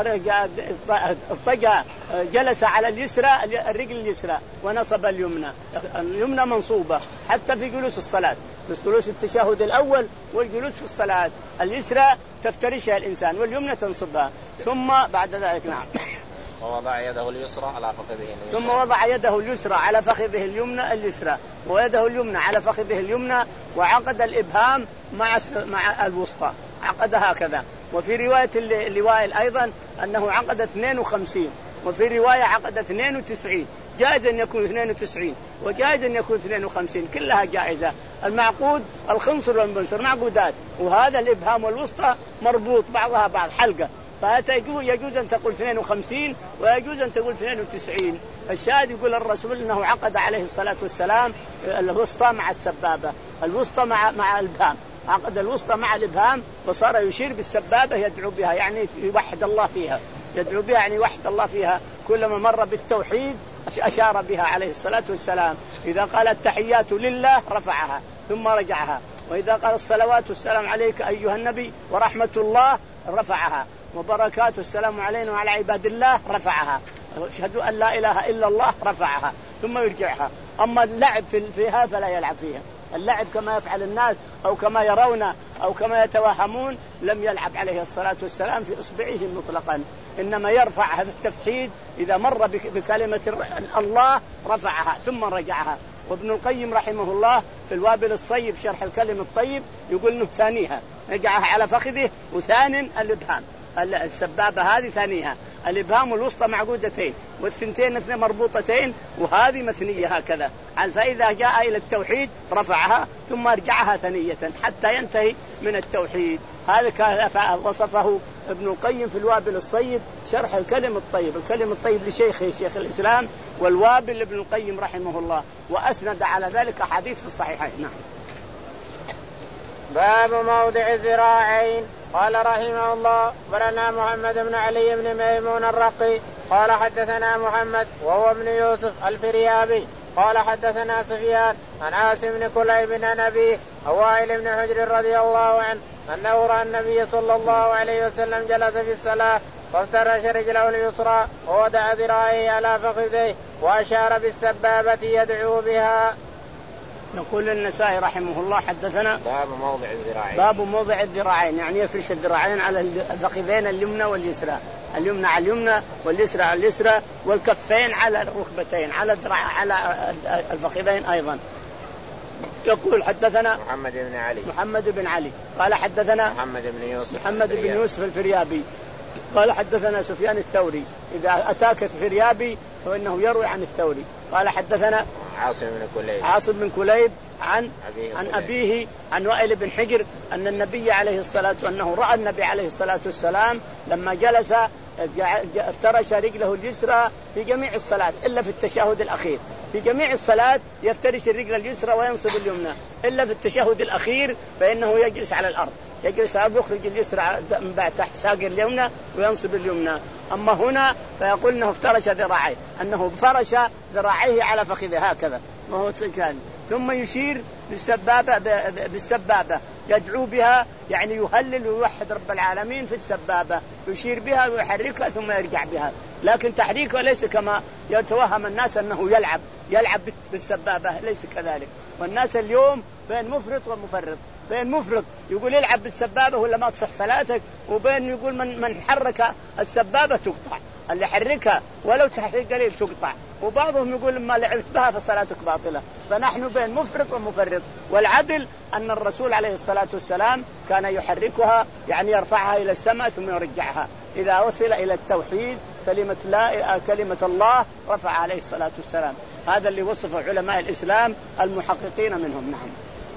اضطجع جلس على اليسرى الرجل اليسرى ونصب اليمنى. اليمنى منصوبة حتى في جلوس الصلاة، في جلوس التشهد الأول والجلوس في الصلاة اليسرى تفترشها الإنسان واليمنى تنصبها. ثم بعد ذلك نعم ووضع يده اليسرى على فخذه اليسرى ثم وضع يده اليسرى على فخذه اليمنى اليسرى ويده اليمنى على فخذه اليمنى وعقد الإبهام مع مع الوسطى، عقد هكذا. وفي رواية اللوائل أيضا أنه عقد اثنين وخمسين، وفي رواية عقد اثنين وتسعين، جائز أن يكون اثنين وتسعين وجائز أن يكون اثنين وخمسين، كلها جائزة. المعقود الخنصر والمنصر معقودات، وهذا الإبهام والوسطى مربوط بعضها بعض حلقة، فيجوز أن تقول اثنين وخمسين ويجوز أن تقول اثنين وتسعين. الشاهد يقول الرسول أنه عقد عليه الصلاة والسلام الوسطى مع السبابة، الوسطى مع مع الإبهام، عقد الوسطى مع الإبهام وصار يشير بالسبابة يدعو بها يعني يوحد الله فيها، يدعو بها يعني يوحد الله فيها، كلما مر بالتوحيد أشار بها عليه الصلاة والسلام. إذا قال التحيات لله رفعها ثم رجعها، وإذا قال الصلوات والسلام عليك أيها النبي ورحمة الله رفعها، وبركاته السلام علينا وعلى عباد الله رفعها، أشهد أن لا إله إلا الله رفعها ثم يرجعها. أما اللعب فيها فلا يلعب فيها، اللعب كما يفعل الناس أو كما يرون أو كما يتوهمون لم يلعب عليه الصلاة والسلام في إصبعه مطلقا، إنما يرفعها بالتفحيد إذا مر بكلمة الله رفعها ثم رجعها. وابن القيم رحمه الله في الوابل الصيب شرح الكلم الطيب يقول إنه ثانيها رجعها على فخذه، وثان الإبهام، السبابة هذه ثانيها، الإبهام الوسطى معقودتين والثنتين اثنين مربوطتين، وهذه مثنية هكذا. فإذا جاء إلى التوحيد رفعها ثم رجعها ثنية حتى ينتهي من التوحيد. هذا وصفه ابن القيم في الوابل الصيب شرح الكلم الطيب. الكلم الطيب لشيخه شيخ الإسلام، والوابل لابن القيم رحمه الله، وأسند على ذلك حديث في الصحيحين. نعم. باب موضع الذراعين. قال رحمه الله برنا محمد بن علي بن ميمون الرقي قال حدثنا محمد وهو ابن يوسف الفريابي قال حدثنا سفيان عن عاصم بن كليب عن أبيه وائل بن حجر رضي الله عنه أنه رأى النبي صلى الله عليه وسلم جلس في الصلاة فافترش رجله اليسرى ووضع ذراعيه على فخذيه وأشار بالسبابة يدعو بها. نقول النسائي رحمه الله حدثنا باب موضع الذراعين. باب موضع الذراعين يعني يفرش الذراعين على الفخذين اليمنى واليسرى، اليمنى على اليمنى واليسرى على اليسرى، والكفين على الركبتين على الذراع على الفخذين أيضا. يقول حدثنا محمد بن علي محمد بن علي قال حدثنا محمد بن يوسف محمد بن يوسف الفريابي قال حدثنا سفيان الثوري. إذا أتاك الفريابي فإنه يروي عن الثوري. قال حدثنا عاصم بن كليب عاصم بن كليب عن أبيه عن أبيه عن وائل بن حجر أن النبي عليه الصلاة أنه رأى النبي عليه الصلاة والسلام لما جلس افترش رجله اليسرى في جميع الصلاة إلا في التشهد الأخير. في جميع الصلاة يفترش الرجل اليسرى وينصب اليمنى، إلا في التشهد الأخير فإنه يجلس على الأرض، يجلس يخرج اليسرى من بعد تحت ساق اليمنى وينصب اليمنى. أما هنا فيقول أنه افترش ذراعيه، أنه فرش ذراعيه على فخذه هكذا وهو سكان، ثم يشير بالسبابة بالسبابة يدعو بها، يعني يهلل ويوحد رب العالمين في السبابة، يشير بها ويحركها ثم يرجع بها. لكن تحريكها ليس كما يتوهم الناس أنه يلعب يلعب بالسبابة، ليس كذلك. والناس اليوم بين مفرط ومفرط، بين مفرط يقول يلعب بالسبابة ولا ما تصح صلاتك، وبين يقول من من حرك السبابة تقطع، اللي حركها ولو تحريك قليل تقطع، وبعضهم يقول ما لعبت بها فصلاتك باطلة. فنحن بين مفرط ومفرط. والعدل أن الرسول عليه الصلاة والسلام كان يحركها، يعني يرفعها إلى السماء ثم يرجعها. إذا وصل إلى التوحيد كلمة لا كلمة الله رفع عليه الصلاة والسلام. هذا اللي وصف علماء الإسلام المحققين منهم. نعم.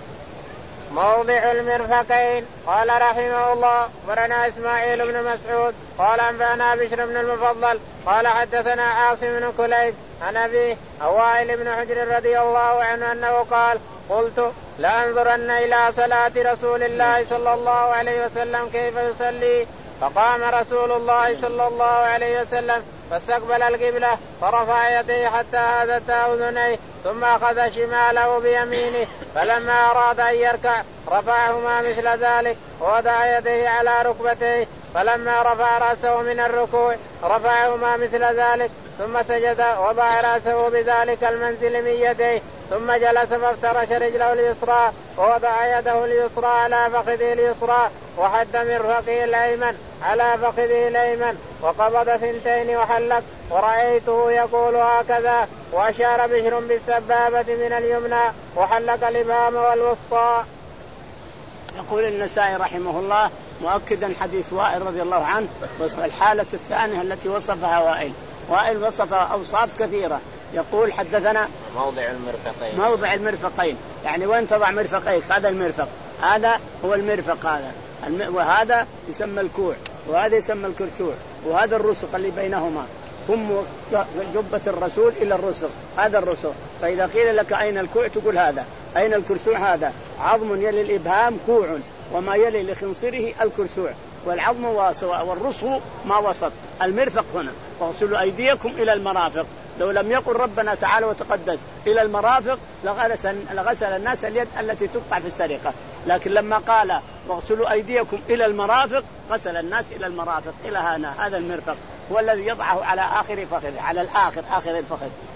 موضع المرفقين. قال رحمه الله برنا إسماعيل بن مسعود قال أنبأنا بشر بن المفضل قال حدثنا عاصم بن كليب عن أبيه وائل بن حجر رضي الله عنه أنه قال قلت لأنظرن إلى صلاة رسول الله صلى الله عليه وسلم كيف يصلي، فقام رسول الله صلى الله عليه وسلم فاستقبل القبلة فرفع يديه حتى هدت أذنيه ثم أخذ شماله بيمينه، فلما أراد أن يركع رفعهما مثل ذلك ووضع يديه على ركبتيه، فلما رفع رأسه من الركوع رفعهما مثل ذلك ثم سجد وضع رأسه بذلك المنزل من يديه ثم جلس فافترش رجله اليسرى ووضع يده اليسرى على فخذه اليسرى وحد مرفقه الأيمن على فخذه الأيمن وقبض ثنتين وحلق، ورأيته يقول هكذا، وأشار بشر بالسبابة من اليمنى وحلق الإبهام والوسطى. يقول النسائي رحمه الله مؤكدا حديث وائل رضي الله عنه، الحالة الثانية التي وصفها وائل. وائل وصف أوصاف كثيرة. يقول حدثنا موضع المرفقين. موضع المرفقين يعني وين تضع مرفقيك، هذا المرفق، هذا هو المرفق هذا، وهذا يسمى الكوع، وهذا يسمى الكرسوع، وهذا الرسق اللي بينهما، ثم جبة الرسول إلى الرسق، هذا الرسق. فإذا قيل لك أين الكوع تقول هذا، أين الكرسوع هذا عظم يلي الإبهام كوع، وما يلي لخنصره الكرسوع، والعظم والرسغ ما وسط. المرفق هنا واغسلوا أيديكم إلى المرافق. لو لم يقل ربنا تعالى وتقدس إلى المرافق لغسل, لغسل الناس اليد التي تقطع في السرقة، لكن لما قال واغسلوا أيديكم إلى المرافق غسل الناس إلى المرافق إلى هنا. هذا المرفق هو الذي يضعه على آخر فخذ، على الآخر آخر الفخذ،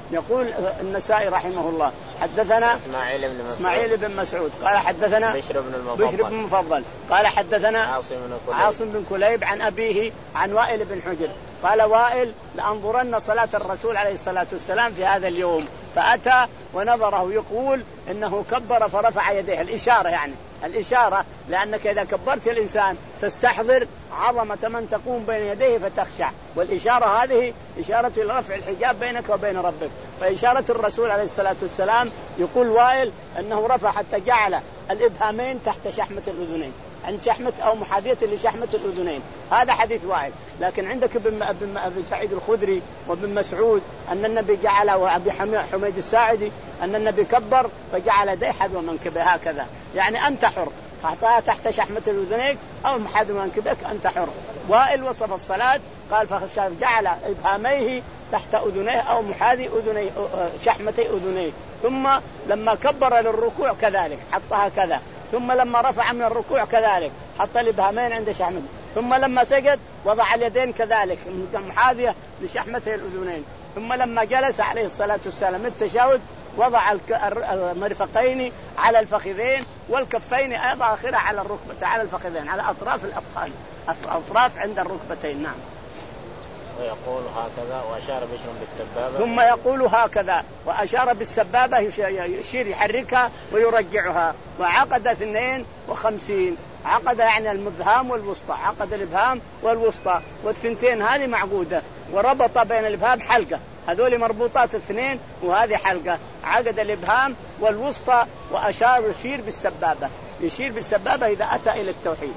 يقول النسائي رحمه الله حدثنا إسماعيل بن مسعود إسماعيل بن مسعود قال حدثنا بشر بن المفضل بشر بن المفضل قال حدثنا عاصم بن كليب عاصم بن كليب عن أبيه عن وائل بن حجر قال وائل لأنظرن صلاة الرسول عليه الصلاة والسلام في هذا اليوم، فأتى ونظره يقول إنه كبر فرفع يديه، الإشارة يعني الإشارة، لأنك إذا كبرت الإنسان تستحضر عظمة من تقوم بين يديه فتخشع، والإشارة هذه إشارة لرفع الحجاب بينك وبين ربك. فإشارة الرسول عليه الصلاة والسلام يقول وائل أنه رفع حتى جعل الإبهامين تحت شحمة الأذنين، عند شحمة أو محاذية لشحمة الأذنين. هذا حديث وائل. لكن عندك ابن أبي سعيد الخدري وابن مسعود أن النبي جعل، وأبي حميد الساعدي أن النبي كبر فجعل يديه حذو منكبه هكذا، يعني أنت حر، أعطاها تحت شحمة الأذنين أو محاذو منكبك أنت حر. وائل وصف الصلاة قال فجعل إبهاميه تحت أذنيه أو محاذي أذنيه شحمتي أذنيه، ثم لما كبر للركوع كذلك حطها كذا، ثم لما رفع من الركوع كذلك حط الإبهامين عند شحمته، ثم لما سجد وضع اليدين كذلك محاذية لشحمته الأذنين، ثم لما جلس عليه الصلاة والسلام التشهد وضع المرفقين على الفخذين والكفين أيضا آخرها على الركبة على الفخذين على أطراف الأفخاذ أطراف عند الركبتين. نعم. ويقول هكذا وأشار بشر بالسبابة ثم يقول هكذا وأشار بالسبابة يشير يحركها ويرجعها. وعقد اثنين وخمسين، عقد يعني المبهام والوسطى، عقد الإبهام والوسطى والثنتين هذه معقودة، وربط بين الإبهام حلقة، هذول مربوطات اثنين وهذه حلقة، عقد الإبهام والوسطى وأشار يشير بالسبابة، يشير بالسبابة إذا أتى إلى التوحيد.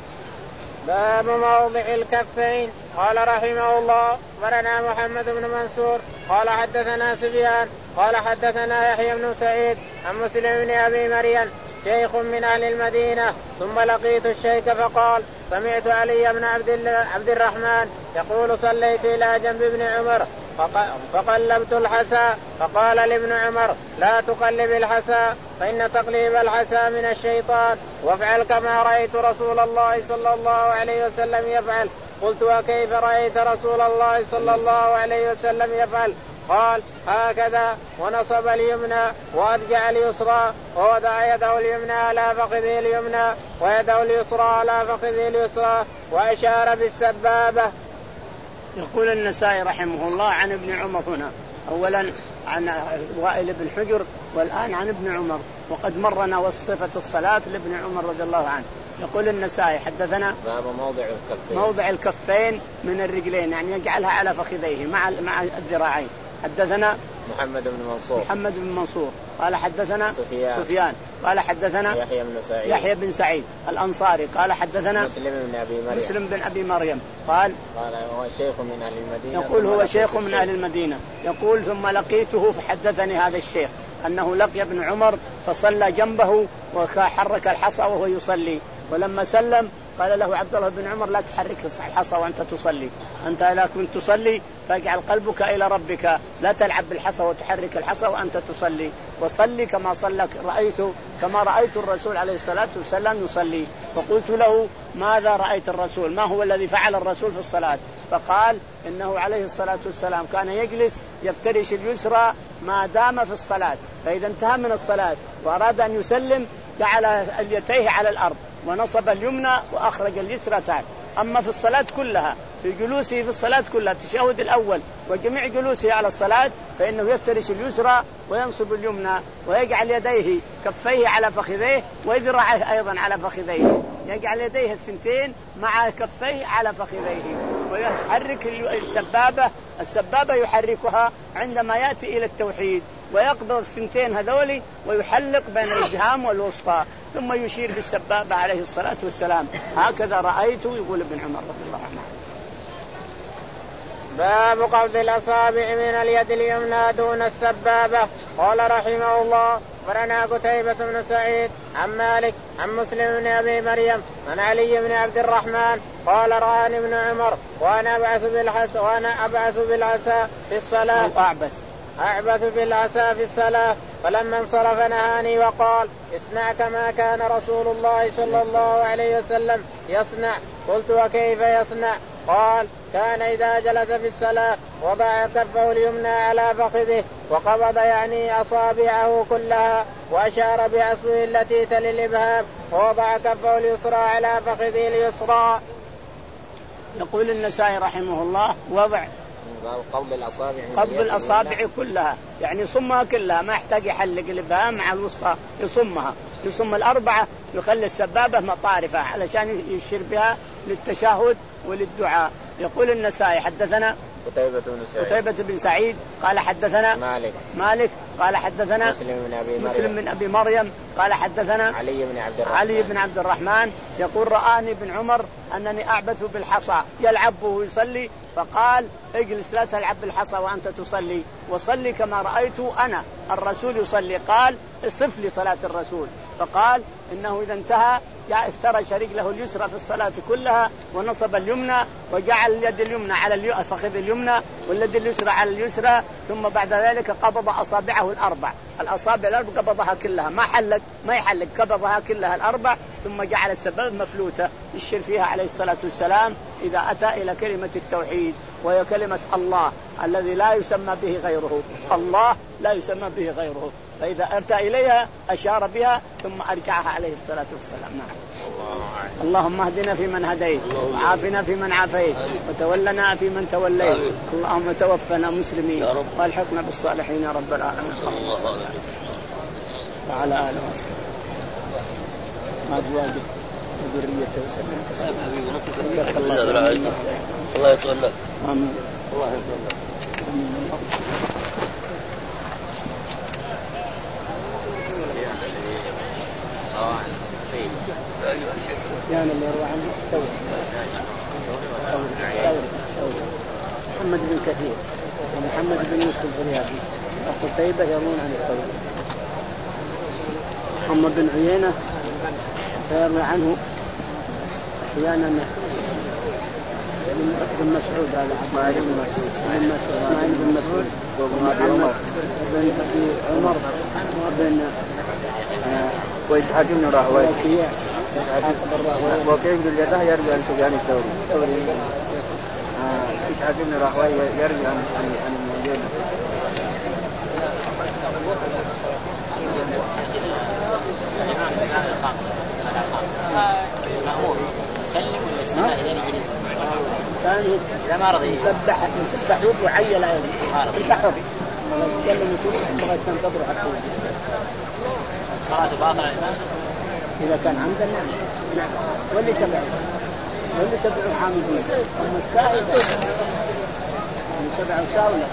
باب موضع الكفين. قال رحمه الله أخبرنا محمد بن منصور قال حدثنا سفيان قال حدثنا يحيى بن سعيد عن مسلم بن أبي مريم شيخ من أهل المدينة ثم لقيت الشيخ فقال سمعت علي بن عبد الرحمن يقول صليت إلى جنب ابن عمر فقلبت الحسى فقال لابن عمر لا تقلب الحسى فإن تقليب الحسى من الشيطان وافعل كما رأيت رسول الله صلى الله عليه وسلم يفعل. قلت وكيف رأيت رسول الله صلى الله عليه وسلم يفعل؟ قال هكذا ونصب اليمنى وأرجع اليسرى ووضع يده اليمنى على فخذه اليمنى ويده اليسرى على فخذه اليسرى وأشار بالسبابة. يقول النسائي رحمه الله عن ابن عمر هنا، أولا عن وائل بن حجر والآن عن ابن عمر، وقد مرنا وصفة الصلاة لابن عمر رضي الله عنه. يقول النسائي حدثنا باب موضع الكفين موضع الكفين من الرجلين، يعني يجعلها على فخذيه مع مع الذراعين. حدثنا محمد بن منصور محمد بن منصور قال حدثنا سفيان, سفيان قال حدثنا يحيى بن سعيد يحيى بن سعيد الأنصاري قال حدثنا مسلم بن أبي مريم مسلم بن أبي مريم قال قال هو شيخ من أهل المدينة يقول هو شيخ من أهل المدينة يقول ثم لقيته فحدثني هذا الشيخ أنه لقي ابن عمر فصلى جنبه وحرك الحصى وهو يصلي، ولما سلم قال له عبد الله بن عمر لا تحرك الحصى وأنت تصلي، أنت إذا كنت تصلي فاجعل قلبك إلى ربك، لا تلعب بالحصى وتحرك الحصى وأنت تصلي، وصلي كما صلى رأيت كما رأيت الرسول عليه الصلاة والسلام يصلي. فقلت له ماذا رأيت الرسول؟ ما هو الذي فعل الرسول في الصلاة؟ فقال إنه عليه الصلاة والسلام كان يجلس يفترش اليسرى ما دام في الصلاة، فإذا انتهى من الصلاة وأراد أن يسلم جعل اليتيه على الأرض ونصب اليمنى وأخرج اليسرى تعالى. أما في الصلاة كلها في جلوسه في الصلاة كلها التشهد الأول وجميع جلوسه على الصلاة فإنه يفترش اليسرى وينصب اليمنى ويجعل يديه كفيه على فخذيه وذراعيه أيضا على فخذيه، يجعل يديه الثنتين مع كفيه على فخذيه ويحرك السبابة السبابة يحركها عندما يأتي إلى التوحيد ويقبض الثنتين هذولي ويحلق بين الإبهام والوسطى ثم يشير بالسبابة عليه الصلاة والسلام. هكذا رأيته يقول ابن عمر رضي الله عنه. باب قبض الأصابع من اليد اليمنى دون السبابة. قال رحمه الله أخبرنا قتيبة بن سعيد عن مالك عن مسلم بن أبي مريم عن علي بن عبد الرحمن قال رآني ابن عمر وأنا أبعث بالحسى وأنا أبعث بالعصا في الصلاة أعبث أعبث بالعصا في الصلاة فلما انصرف نهاني وقال اصنع كما كان رسول الله صلى الله عليه وسلم يصنع. قلت وكيف يصنع؟ قال كان إذا جلس في الصلاة وضع كفه اليمنى على فخذه وقبض يعني أصابعه كلها وأشار بعصبه التي تلي الإبهام ووضع كفه اليسرى على فخذه اليسرى. يقول النسائي رحمه الله وضع قبض الأصابع قبض الأصابع كلها يعني يصمها كلها، ما يحتاج يحلق الإبهام مع الوسطى، يصمها يصم الأربعة، يخلي السبابة مطارفة علشان يشير بها للتشهد وللدعاء. يقول النسائي حدثنا قتيبة بن سعيد قتيبة بن سعيد قال حدثنا مالك مالك قال حدثنا مسلم بن أبي مريم, مسلم بن أبي مريم قال حدثنا علي بن عبد الرحمن علي بن عبد الرحمن يقول رآني ابن عمر أنني أعبث بالحصى يلعب ويصلي، فقال اجلس لا تلعب بالحصى وأنت تصلي وصلي كما رأيت أنا الرسول يصلي. قال اصف لي صلاة الرسول، فقال إنه إذا انتهى افترش رجله اليسرى في الصلاة كلها ونصب اليمنى وجعل اليد اليمنى على الفخذ اليمنى واليد اليسرى على اليسرى، ثم بعد ذلك قبض أصابعه الأربع، الأصابع الأربع قبضها كلها، ما حلق ما يحلق، قبضها كلها الأربع، ثم جعل السبابة مفلوتة يشير فيها عليه الصلاة والسلام إذا أتى إلى كلمة التوحيد وهي كلمة الله الذي لا يسمى به غيره، الله لا يسمى به غيره، فإذا أتى إليها أشار بها ثم أرجعها عليه الصلاة والسلام. نعم. اللهم اهدنا فيمن هديت وعافنا فيمن عافيت وتولنا فيمن توليت، اللهم توفنا مسلمين والحقنا بالصالحين يا رب العالمين. وعلى آله وصحبه أزواجه وذريته وسلم تسليما. الله يتولى. آمين. الله يتولى. سفيان اللي يروى عنه ثوري محمد بن كثير ومحمد بن يوسف الرياضي وقتيبة يروون عن الثوري. محمد بن عيينة يروي عنه أحيانا بن مسعود هذا إسماعيل بن مسعود إسماعيل بن مسعود ومحمد بن عمر وبن وإسحاق بن راهويه وكيف بالجده يرجع عن سفيان الثوري إسحاق بن راهويه يرجع عن عن الموجود ثاني إذا ما رضي يسبح يسبح ويعيل أيضا أنت حر يسلم يكون لغاية تنتظر حتى صلاة باطلة إذا كان عمدا نعم نعم واللي تبعه واللي تبعه حامدين أما السائل اللي تبعه ساولة